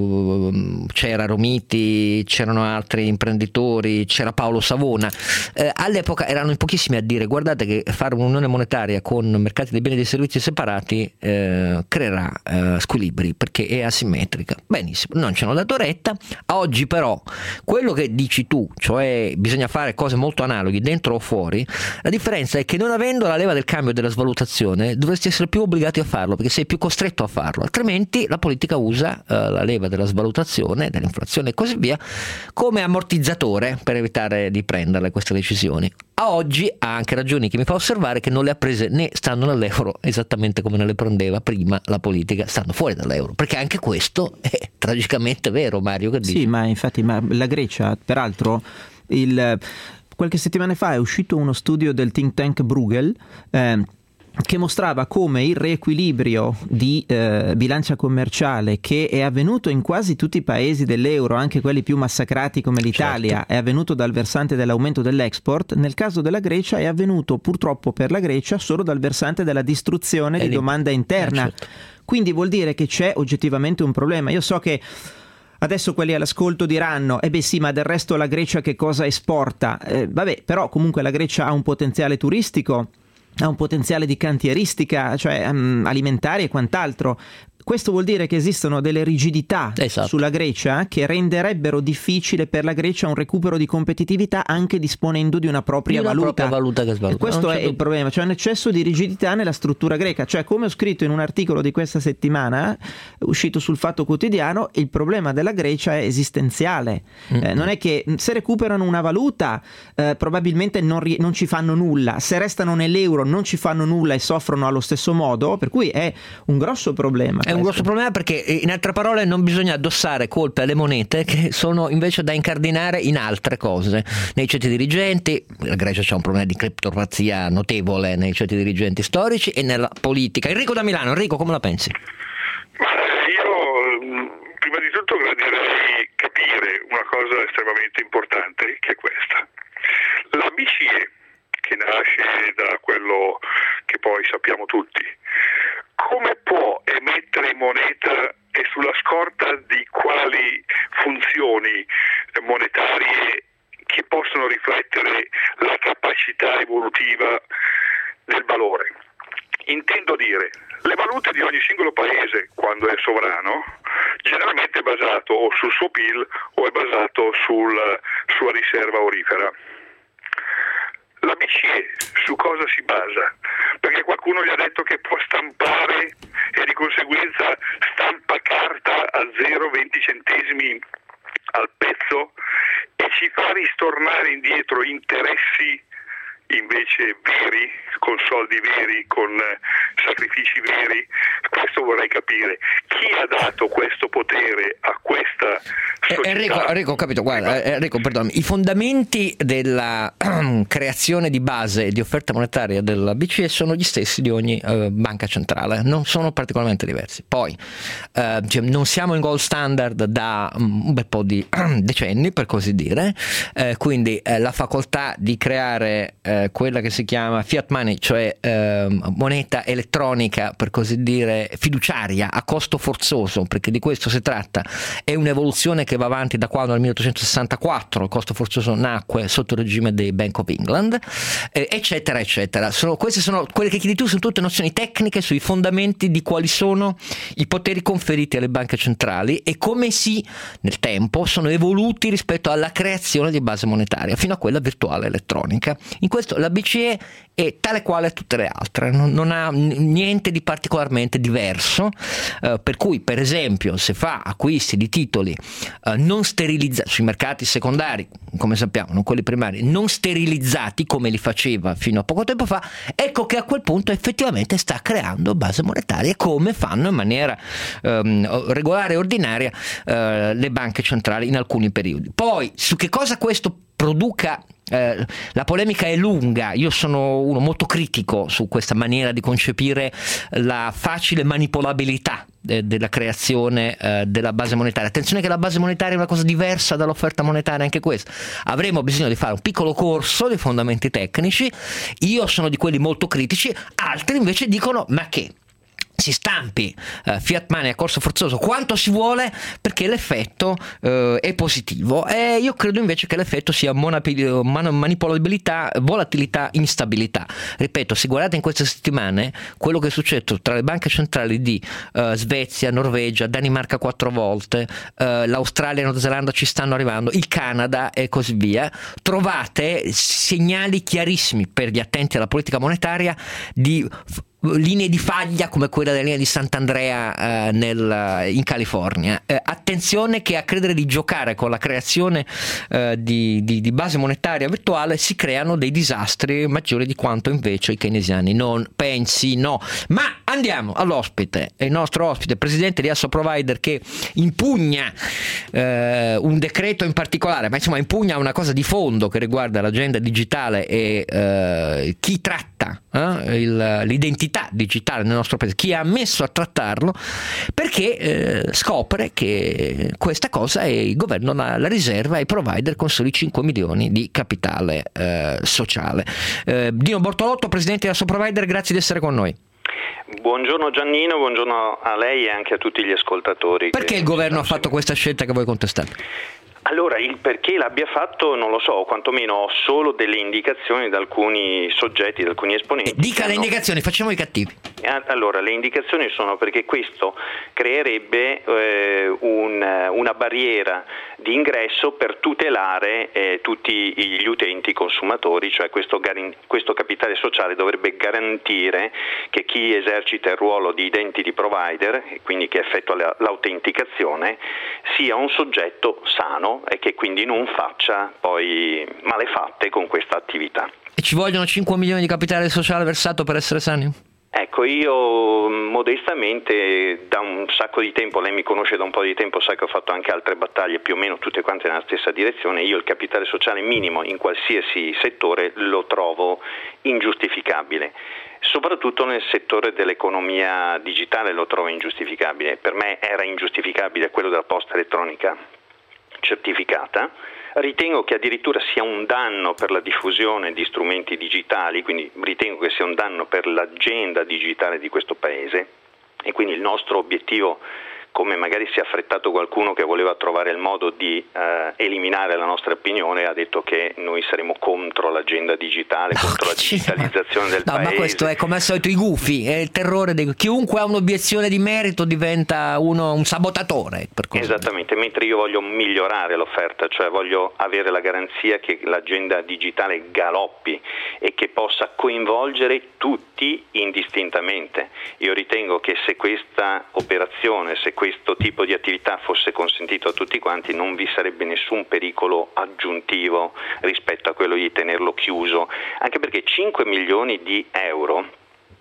[SPEAKER 2] uh, c'era Romiti, c'erano altri imprenditori, c'era Paolo Savona. Eh, all'epoca erano in pochissimi a dire guardate che fare un'unione monetaria con mercati dei beni e dei servizi separati eh, creerà eh, squilibri perché è asimmetrica. Benissimo, non ci hanno dato retta. Oggi però quello che dici tu, cioè bisogna fare cose molto analoghe dentro o fuori, la differenza è che non avendo la leva del cambio e della svalutazione dovresti essere più obbligati a farlo perché sei più costretto a farlo, altrimenti la politica usa uh, la leva della svalutazione, dell'inflazione e così via come ammortizzatore per evitare di prenderle queste decisioni. A oggi ha anche ragioni che mi fa osservare che non le ha prese né stando nell'euro esattamente come ne le prendeva prima la politica stando fuori dall'euro, perché anche questo è tragicamente vero. Mario, che dici?
[SPEAKER 4] Sì, ma infatti ma la Grecia, peraltro, il, qualche settimana fa è uscito uno studio del think tank Bruegel eh, che mostrava come il riequilibrio di eh, bilancia commerciale che è avvenuto in quasi tutti i paesi dell'euro, anche quelli più massacrati come l'Italia, certo, è avvenuto dal versante dell'aumento dell'export. Nel caso della Grecia è avvenuto purtroppo per la Grecia solo dal versante della distruzione e di domanda interna. Eh, certo. Quindi vuol dire che c'è oggettivamente un problema. Io so che Adesso quelli all'ascolto diranno, eh beh sì, ma del resto la Grecia che cosa esporta? Eh, vabbè, però comunque la Grecia ha un potenziale turistico, ha un potenziale di cantieristica, cioè um, alimentare e quant'altro. Questo vuol dire che esistono delle rigidità esatto. sulla Grecia che renderebbero difficile per la Grecia un recupero di competitività anche disponendo di una propria
[SPEAKER 2] di una
[SPEAKER 4] valuta.
[SPEAKER 2] Propria valuta che svaluta.
[SPEAKER 4] E questo è il problema, cioè un eccesso di rigidità nella struttura greca. Cioè, come ho scritto in un articolo di questa settimana, uscito sul Fatto Quotidiano, il problema della Grecia è esistenziale. Mm-hmm. Eh, non è che se recuperano una valuta eh, probabilmente non, ri- non ci fanno nulla, se restano nell'euro non ci fanno nulla e soffrono allo stesso modo, per cui è un grosso problema.
[SPEAKER 2] È un grosso problema perché, in altre parole, non bisogna addossare colpe alle monete che sono invece da incardinare in altre cose. Nei ceti dirigenti, la Grecia c'ha un problema di cleptocrazia notevole nei ceti dirigenti storici e nella politica. Enrico da Milano, Enrico, come la pensi?
[SPEAKER 12] Io prima di tutto gradirei capire una cosa estremamente importante, che è questa. La B C E, che nasce da quello che poi sappiamo tutti, come può emettere moneta e sulla scorta di quali funzioni monetarie che possono riflettere la capacità evolutiva del valore? Intendo dire, le valute di ogni singolo paese, quando è sovrano, generalmente è basato o sul suo P I L o è basato sulla sua riserva aurifera. La B C E su cosa si basa? Perché qualcuno gli ha detto che può stampare e di conseguenza stampa carta a zero virgola venti centesimi al pezzo e ci fa ristornare indietro interessi invece veri, con soldi veri, con sacrifici veri. Questo vorrei capire. Chi ha dato questo potere a questa società?
[SPEAKER 2] Enrico, Enrico, ho capito, guarda, Enrico, perdonami. I fondamenti della creazione di base di offerta monetaria della B C E sono gli stessi di ogni uh, banca centrale, non sono particolarmente diversi. Poi uh, cioè, non siamo in gold standard da um, un bel po' di decenni, per così dire, uh, quindi uh, la facoltà di creare uh, quella che si chiama fiat money, cioè uh, moneta elettronica, per così dire, fiduciaria a costo forzoso, perché di questo si tratta, è un'evoluzione che va avanti da quando nel milleottocentosessantaquattro il costo forzoso nacque sotto il regime dei Bank of England, eh, eccetera eccetera. Sono, queste sono quelle che chiedi tu, sono tutte nozioni tecniche sui fondamenti di quali sono i poteri conferiti alle banche centrali e come si nel tempo sono evoluti rispetto alla creazione di base monetaria fino a quella virtuale elettronica. In questo la B C E è tale quale tutte le altre, non, non ha niente di particolarmente diverso, eh, per cui per esempio se fa acquisti di titoli eh, non sterilizzati sui mercati secondari, come sappiamo, non quelli primari, non sterilizzati come li faceva fino a poco tempo fa, ecco che a quel punto effettivamente sta creando base monetaria come fanno in maniera ehm, regolare e ordinaria eh, le banche centrali in alcuni periodi. Poi su che cosa questo produca, eh, la polemica è lunga. Io sono uno molto critico su questa maniera di concepire la facile manipolabilità de- della creazione eh, della base monetaria. Attenzione che la base monetaria è una cosa diversa dall'offerta monetaria, anche questa. Avremo bisogno di fare un piccolo corso di fondamenti tecnici. Io sono di quelli molto critici, altri invece dicono ma che si stampi uh, fiat money a corso forzoso quanto si vuole perché l'effetto uh, è positivo, e io credo invece che l'effetto sia monapil- man- manipolabilità, volatilità, instabilità. Ripeto, se guardate in queste settimane quello che è successo tra le banche centrali di uh, Svezia, Norvegia, Danimarca quattro volte, uh, l'Australia e Nuova Zelanda ci stanno arrivando, il Canada e così via, trovate segnali chiarissimi per gli attenti alla politica monetaria di linee di faglia come quella della linea di Sant'Andrea eh, nel, in California. Eh, attenzione che a credere di giocare con la creazione eh, di, di, di base monetaria virtuale si creano dei disastri maggiori di quanto invece i keynesiani non pensino. Ma andiamo all'ospite, il nostro ospite, presidente di Assoprovider, che impugna eh, un decreto in particolare, ma insomma impugna una cosa di fondo che riguarda l'agenda digitale e eh, chi tratta eh, il, l'identità digitale nel nostro paese, chi ha messo a trattarlo, perché eh, scopre che questa cosa è il governo la, la riserva ai provider con soli cinque milioni di capitale eh, sociale. Eh, Dino Bortolotto, presidente di Assoprovider, grazie di essere con noi.
[SPEAKER 13] Buongiorno Giannino, buongiorno a lei e anche a tutti gli ascoltatori.
[SPEAKER 2] Perché il governo ha fatto questa scelta che voi contestate?
[SPEAKER 13] Allora, il perché l'abbia fatto non lo so, o quantomeno ho solo delle indicazioni da alcuni soggetti, da alcuni esponenti.
[SPEAKER 2] Dica le indicazioni, facciamo i cattivi.
[SPEAKER 13] Allora, le indicazioni sono perché questo creerebbe eh, un, una barriera di ingresso per tutelare eh, tutti gli utenti consumatori, cioè questo, questo capitale sociale dovrebbe garantire che chi esercita il ruolo di identity provider, quindi che effettua l'autenticazione, sia un soggetto sano e che quindi non faccia poi malefatte con questa attività.
[SPEAKER 2] E ci vogliono cinque milioni di capitale sociale versato per essere sani?
[SPEAKER 13] Ecco, io modestamente da un sacco di tempo, lei mi conosce da un po' di tempo, sa che ho fatto anche altre battaglie più o meno tutte quante nella stessa direzione. Io il capitale sociale minimo in qualsiasi settore lo trovo ingiustificabile, soprattutto nel settore dell'economia digitale lo trovo ingiustificabile. Per me era ingiustificabile quello della posta elettronica certificata. Ritengo che addirittura sia un danno per la diffusione di strumenti digitali, quindi ritengo che sia un danno per l'agenda digitale di questo Paese e quindi il nostro obiettivo, come magari si è affrettato qualcuno che voleva trovare il modo di eh, eliminare la nostra opinione, ha detto che noi saremo contro l'agenda digitale, no, contro la digitalizzazione del
[SPEAKER 2] no,
[SPEAKER 13] Paese.
[SPEAKER 2] Ma questo è come al solito i gufi, è il terrore di chiunque ha un'obiezione di merito diventa uno un sabotatore. Per così.
[SPEAKER 13] Esattamente, mentre io voglio migliorare l'offerta, cioè voglio avere la garanzia che l'agenda digitale galoppi e che possa coinvolgere tutti indistintamente. Io ritengo che se questa operazione, se questo tipo di attività fosse consentito a tutti quanti, non vi sarebbe nessun pericolo aggiuntivo rispetto a quello di tenerlo chiuso, anche perché cinque milioni di euro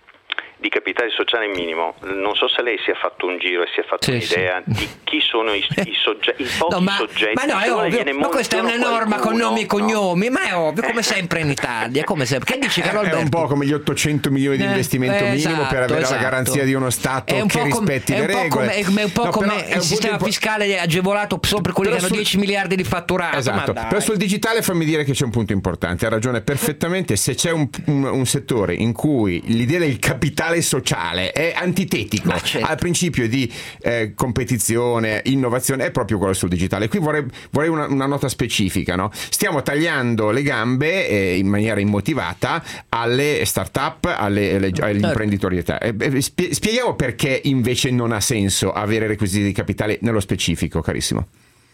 [SPEAKER 13] di capitale sociale minimo, non so se lei si è fatto un giro e si è fatto sì, un'idea sì. di chi sono i, i, soggetti, i pochi no, ma,
[SPEAKER 2] soggetti.
[SPEAKER 13] Ma
[SPEAKER 2] no, è ovvio, ma questa è una norma con nomi e cognomi, no. Ma è ovvio, come sempre in Italia, come sempre. Che dici, Carlo Alberto?
[SPEAKER 3] È un po' come gli ottocento milioni di eh, investimento eh, minimo esatto, per avere esatto. la garanzia di uno Stato che rispetti
[SPEAKER 2] com-
[SPEAKER 3] le regole.
[SPEAKER 2] Come, è un po' no, come il sistema po- fiscale agevolato solo per quelli che hanno sul... dieci miliardi di fatturato.
[SPEAKER 3] Esatto, però sul digitale fammi dire che c'è un punto importante, ha ragione perfettamente, se c'è un, un, un settore in cui l'idea del capitale sociale è antitetico certo. al principio di eh, competizione, innovazione, è proprio quello sul digitale. Qui vorrei, vorrei una, una nota specifica, no? Stiamo tagliando le gambe eh, in maniera immotivata alle start-up, alle, alle, all'imprenditorietà. Eh, spie- spieghiamo perché invece non ha senso avere requisiti di capitale nello specifico, carissimo.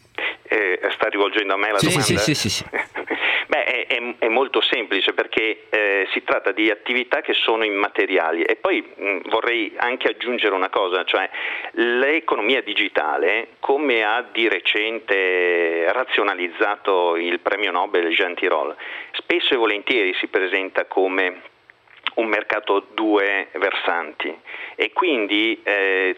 [SPEAKER 13] Eh, sta rivolgendo a me la
[SPEAKER 2] sì,
[SPEAKER 13] domanda?
[SPEAKER 2] Sì, sì, sì, sì.
[SPEAKER 13] Beh, è, è, è molto semplice perché eh, si tratta di attività che sono immateriali e poi mh, vorrei anche aggiungere una cosa, cioè l'economia digitale, come ha di recente razionalizzato il premio Nobel Jean Tirole, spesso e volentieri si presenta come un mercato a due versanti e quindi eh,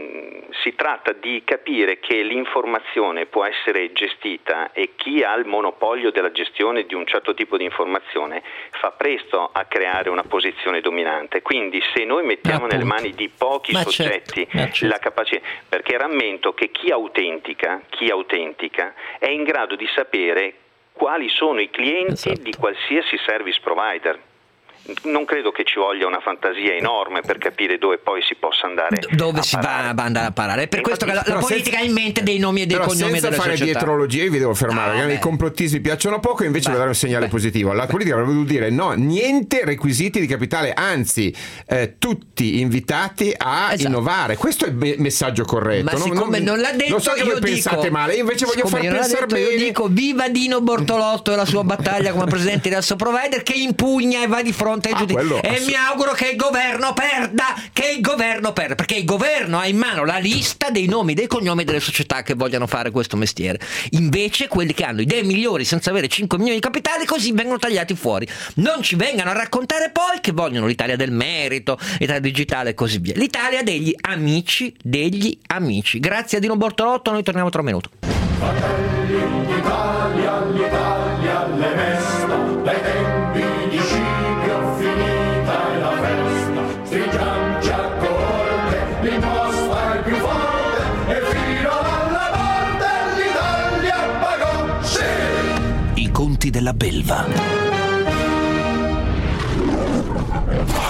[SPEAKER 13] si tratta di capire che l'informazione può essere gestita e chi ha il monopolio della gestione di un certo tipo di informazione fa presto a creare una posizione dominante. Quindi se noi mettiamo nelle mani di pochi Ma soggetti certo. la capacità, perché rammento che chi autentica, chi autentica è in grado di sapere quali sono i clienti esatto. di qualsiasi service provider. Non credo che ci voglia una fantasia enorme per capire dove poi si possa andare
[SPEAKER 2] dove
[SPEAKER 13] a
[SPEAKER 2] si
[SPEAKER 13] parare.
[SPEAKER 2] va a andare a parare. È per questo che la, la politica ha in mente dei nomi e dei
[SPEAKER 3] però
[SPEAKER 2] cognomi delle
[SPEAKER 3] società. Senza fare dietrologie, io vi devo fermare, no, i complottismi piacciono poco, invece devo dare un segnale beh, positivo. La beh. politica avrebbe dovuto dire no, niente requisiti di capitale, anzi eh, tutti invitati a esatto. innovare. Questo è il me- messaggio corretto.
[SPEAKER 2] Ma siccome non, non l'ha detto,
[SPEAKER 3] lo so che
[SPEAKER 2] io
[SPEAKER 3] voi
[SPEAKER 2] dico,
[SPEAKER 3] pensate male, io invece voglio far pensare bene.
[SPEAKER 2] Io dico viva Dino Bortolotto e la sua battaglia come presidente del suo provider che impugna e va di fronte ai ah, giudici. E mi auguro che il governo perda, che il governo perda, perché il governo ha in mano la lista dei nomi, dei cognomi delle società che vogliono fare questo mestiere. Invece quelli che hanno idee migliori senza avere cinque milioni di capitali così vengono tagliati fuori. Non ci vengano a raccontare poi che vogliono l'Italia del merito, l'Italia digitale e così via. L'Italia degli amici degli amici. Grazie a Dino Bortolotto, noi torniamo tra un minuto.
[SPEAKER 6] Fratelli d'Italia, l'Italia le mesta, dai tempi di Scipio finita è la festa, stringiamoci a corte, l'imposta è più forte e fino alla morte l'Italia pagò, sì!
[SPEAKER 1] I conti della belva.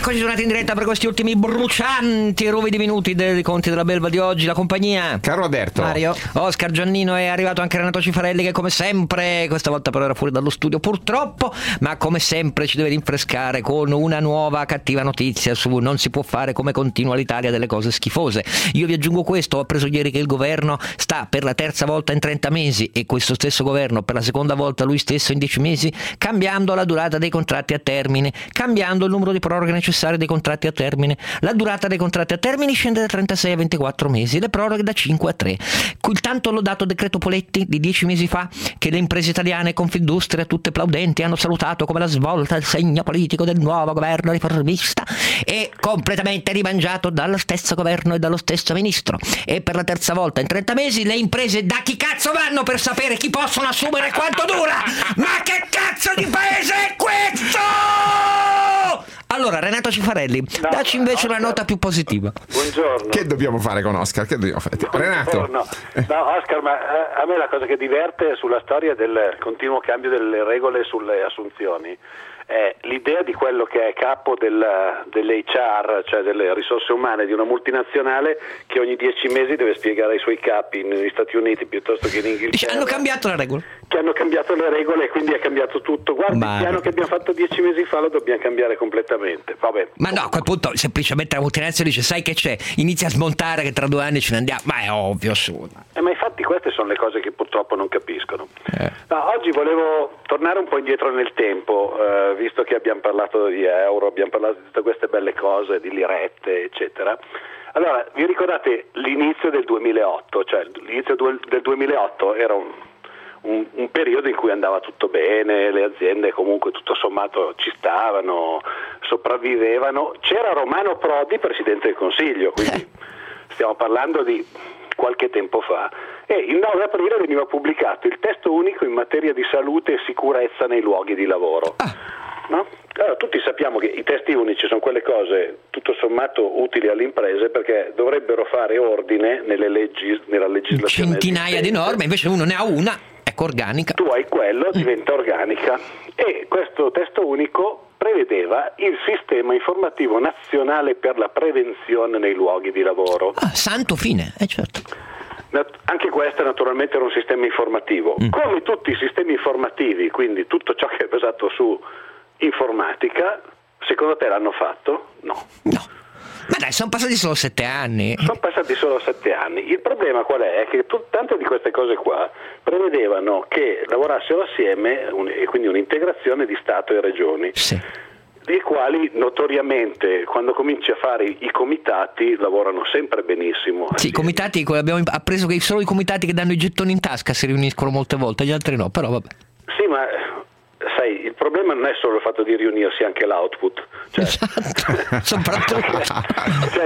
[SPEAKER 2] Eccoci tornati in diretta per questi ultimi brucianti e ruvidi minuti dei conti della belva di oggi. La compagnia
[SPEAKER 3] Carlo Alberto,
[SPEAKER 2] Mario, Oscar Giannino, è arrivato anche Renato Cifarelli, che come sempre questa volta però era fuori dallo studio purtroppo, ma come sempre ci deve rinfrescare con una nuova cattiva notizia su non si può fare come continua l'Italia delle cose schifose. Io vi aggiungo questo: ho appreso ieri che il governo sta per la terza volta in trenta mesi, e questo stesso governo per la seconda volta lui stesso in dieci mesi, cambiando la durata dei contratti a termine, cambiando il numero di proroghe necessarie dei contratti a termine. La durata dei contratti a termine scende da trentasei a ventiquattro mesi, le proroghe da cinque a tre. Il tanto lodato decreto Poletti di dieci mesi fa, che le imprese italiane e Confindustria tutte plaudenti hanno salutato come la svolta, il segno politico del nuovo governo riformista, è completamente rimangiato dallo stesso governo e dallo stesso ministro. E per la terza volta in trenta mesi le imprese da chi cazzo vanno per sapere chi possono assumere e quanto dura? Ma che cazzo di paese è questo? Allora, Renato Cifarelli, no, dacci invece Oscar, una nota più positiva.
[SPEAKER 11] Buongiorno.
[SPEAKER 3] Che dobbiamo fare con Oscar? Che dobbiamo fare? Renato.
[SPEAKER 11] No, no, Oscar, ma a me la cosa che diverte sulla storia del continuo cambio delle regole sulle assunzioni è l'idea di quello che è capo del, dell'H R, cioè delle risorse umane di una multinazionale, che ogni dieci mesi deve spiegare ai suoi capi negli Stati Uniti piuttosto che in Inghilterra.
[SPEAKER 2] Hanno cambiato le regole.
[SPEAKER 11] Che hanno cambiato le regole e quindi è cambiato tutto. Guarda, ma... il piano che abbiamo fatto dieci mesi fa lo dobbiamo cambiare completamente. Vabbè.
[SPEAKER 2] Ma no, a quel punto semplicemente la multinazionale dice: sai che c'è? Inizia a smontare che tra due anni ce ne andiamo. Ma è ovvio, assurdo.
[SPEAKER 11] Eh, ma infatti queste sono le cose che purtroppo non capiscono.
[SPEAKER 2] Eh.
[SPEAKER 11] No, oggi volevo tornare un po' indietro nel tempo, eh, visto che abbiamo parlato di euro, abbiamo parlato di tutte queste belle cose, di lirette, eccetera. Allora, vi ricordate l'inizio del duemilaotto? Cioè, l'inizio del duemilaotto era un, un, un periodo in cui andava tutto bene, le aziende comunque tutto sommato ci stavano, sopravvivevano. C'era Romano Prodi, Presidente del Consiglio, quindi stiamo parlando di qualche tempo fa, e il nove aprile veniva pubblicato il testo unico in materia di salute e sicurezza nei luoghi di lavoro. No? Allora, tutti sappiamo che i testi unici sono quelle cose tutto sommato utili alle imprese, perché dovrebbero fare ordine nelle leggi, nella legislazione
[SPEAKER 2] centinaia
[SPEAKER 11] esistente.
[SPEAKER 2] Di norme, invece uno ne ha una, ecco, organica.
[SPEAKER 11] Tu hai quello, diventa organica, e questo testo unico prevedeva il sistema informativo nazionale per la prevenzione nei luoghi di lavoro.
[SPEAKER 2] Ah, santo fine, eh certo.
[SPEAKER 11] Anche questo naturalmente era un sistema informativo. Mm. Come tutti i sistemi informativi, quindi tutto ciò che è basato su informatica, secondo te l'hanno fatto? No.
[SPEAKER 2] No. Ma dai, sono passati solo sette anni.
[SPEAKER 11] Sono passati solo sette anni. Il problema qual è? È che t- tante di queste cose qua prevedevano che lavorassero assieme, un, e quindi un'integrazione di Stato e Regioni.
[SPEAKER 2] Sì.
[SPEAKER 11] I quali notoriamente, quando cominci a fare i comitati, lavorano sempre benissimo.
[SPEAKER 2] Sì, i comitati, abbiamo appreso che solo i comitati che danno i gettoni in tasca si riuniscono molte volte, gli altri no, però vabbè.
[SPEAKER 11] Sì, ma sai, il problema non è solo il fatto di riunirsi, anche l'output. Cioè,
[SPEAKER 2] esatto, soprattutto.
[SPEAKER 11] Cioè,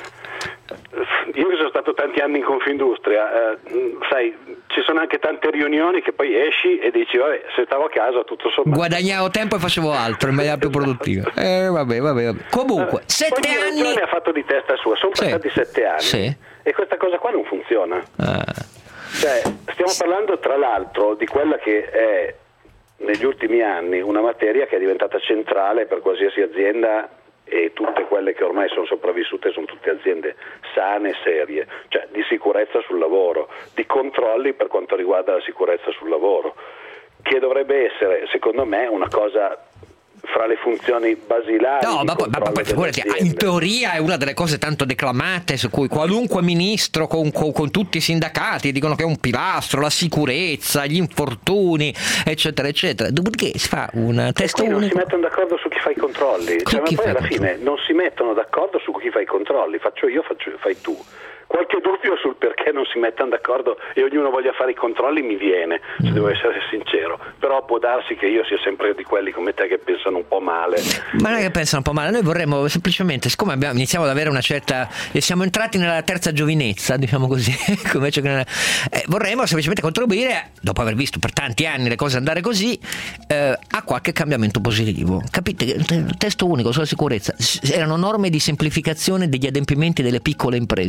[SPEAKER 11] io che sono stato tanti anni in Confindustria, eh, sai, ci sono anche tante riunioni che poi esci e dici, vabbè, se stavo a casa tutto sommato
[SPEAKER 2] guadagnavo tempo e facevo altro in maniera più produttiva. Eh vabbè, vabbè, vabbè. Comunque, eh, sette anni
[SPEAKER 11] ha fatto di testa sua, sono
[SPEAKER 2] sì.
[SPEAKER 11] passati sette anni
[SPEAKER 2] sì.
[SPEAKER 11] E questa cosa qua non funziona.
[SPEAKER 2] Ah.
[SPEAKER 11] Cioè, stiamo parlando tra l'altro di quella che è negli ultimi anni una materia che è diventata centrale per qualsiasi azienda, e tutte quelle che ormai sono sopravvissute sono tutte aziende sane e serie, cioè di sicurezza sul lavoro, di controlli per quanto riguarda la sicurezza sul lavoro, che dovrebbe essere, secondo me, una cosa fra le funzioni basilari.
[SPEAKER 2] No, ma poi, ma poi figurati, in teoria è una delle cose tanto declamate, su cui qualunque ministro con, con, con tutti i sindacati dicono che è un pilastro, la sicurezza, gli infortuni, eccetera, eccetera. Dopodiché si fa un testo unico.
[SPEAKER 11] Non si mettono d'accordo su chi fa i controlli, cioè, ma poi alla fine non si mettono d'accordo su chi fa i controlli, faccio io, faccio, fai tu. Qualche dubbio sul perché non si mettano d'accordo e ognuno voglia fare i controlli mi viene, se devo essere sincero, però può darsi che io sia sempre di quelli come te che pensano un po' male.
[SPEAKER 2] Ma non è che pensano un po' male, noi vorremmo semplicemente, siccome abbiamo, iniziamo ad avere una certa, siamo entrati nella terza giovinezza, diciamo così, invece che nella, eh, vorremmo semplicemente contribuire, dopo aver visto per tanti anni le cose andare così, eh, a qualche cambiamento positivo. Capite che il testo unico sulla sicurezza erano norme di semplificazione degli adempimenti delle piccole imprese, bisognava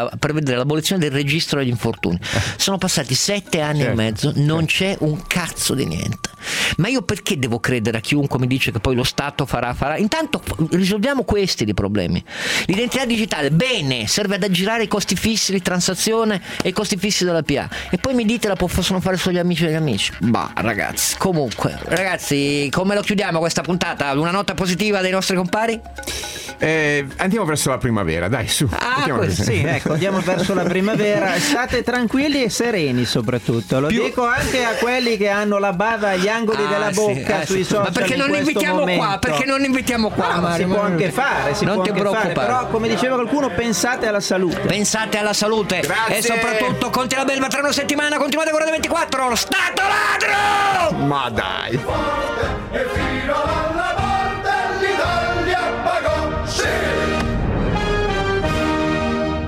[SPEAKER 2] voleva prevedere l'abolizione del registro degli infortuni. Sono passati sette anni certo, e mezzo, non certo. c'è un cazzo di niente. Ma io perché devo credere a chiunque mi dice che poi lo Stato farà, farà? Intanto risolviamo questi di problemi. L'identità digitale, bene, serve ad aggirare i costi fissi di transazione e i costi fissi della P A. E poi mi dite la possono fare solo gli amici degli amici. Bah, ragazzi, comunque, ragazzi, come lo chiudiamo questa puntata? Una nota positiva dei nostri compari?
[SPEAKER 3] Eh, andiamo verso la primavera, dai, su.
[SPEAKER 4] Ah, sì, ecco, andiamo verso la primavera. State tranquilli e sereni, soprattutto. Lo Più... dico anche a quelli che hanno la bava agli angoli ah, della bocca sì, sui eh, social. Ma
[SPEAKER 2] perché non invitiamo
[SPEAKER 4] momento.
[SPEAKER 2] qua? Perché non invitiamo qua?
[SPEAKER 4] No, ma si può anche fare, si
[SPEAKER 2] non
[SPEAKER 4] può
[SPEAKER 2] ti
[SPEAKER 4] anche
[SPEAKER 2] preoccupare.
[SPEAKER 4] fare. Però, come diceva qualcuno, pensate alla salute.
[SPEAKER 2] Pensate alla salute.
[SPEAKER 3] Grazie.
[SPEAKER 2] E soprattutto Conti la Belva tra una settimana. Continuate con Radio ventiquattro. Stato ladro!
[SPEAKER 3] Ma dai.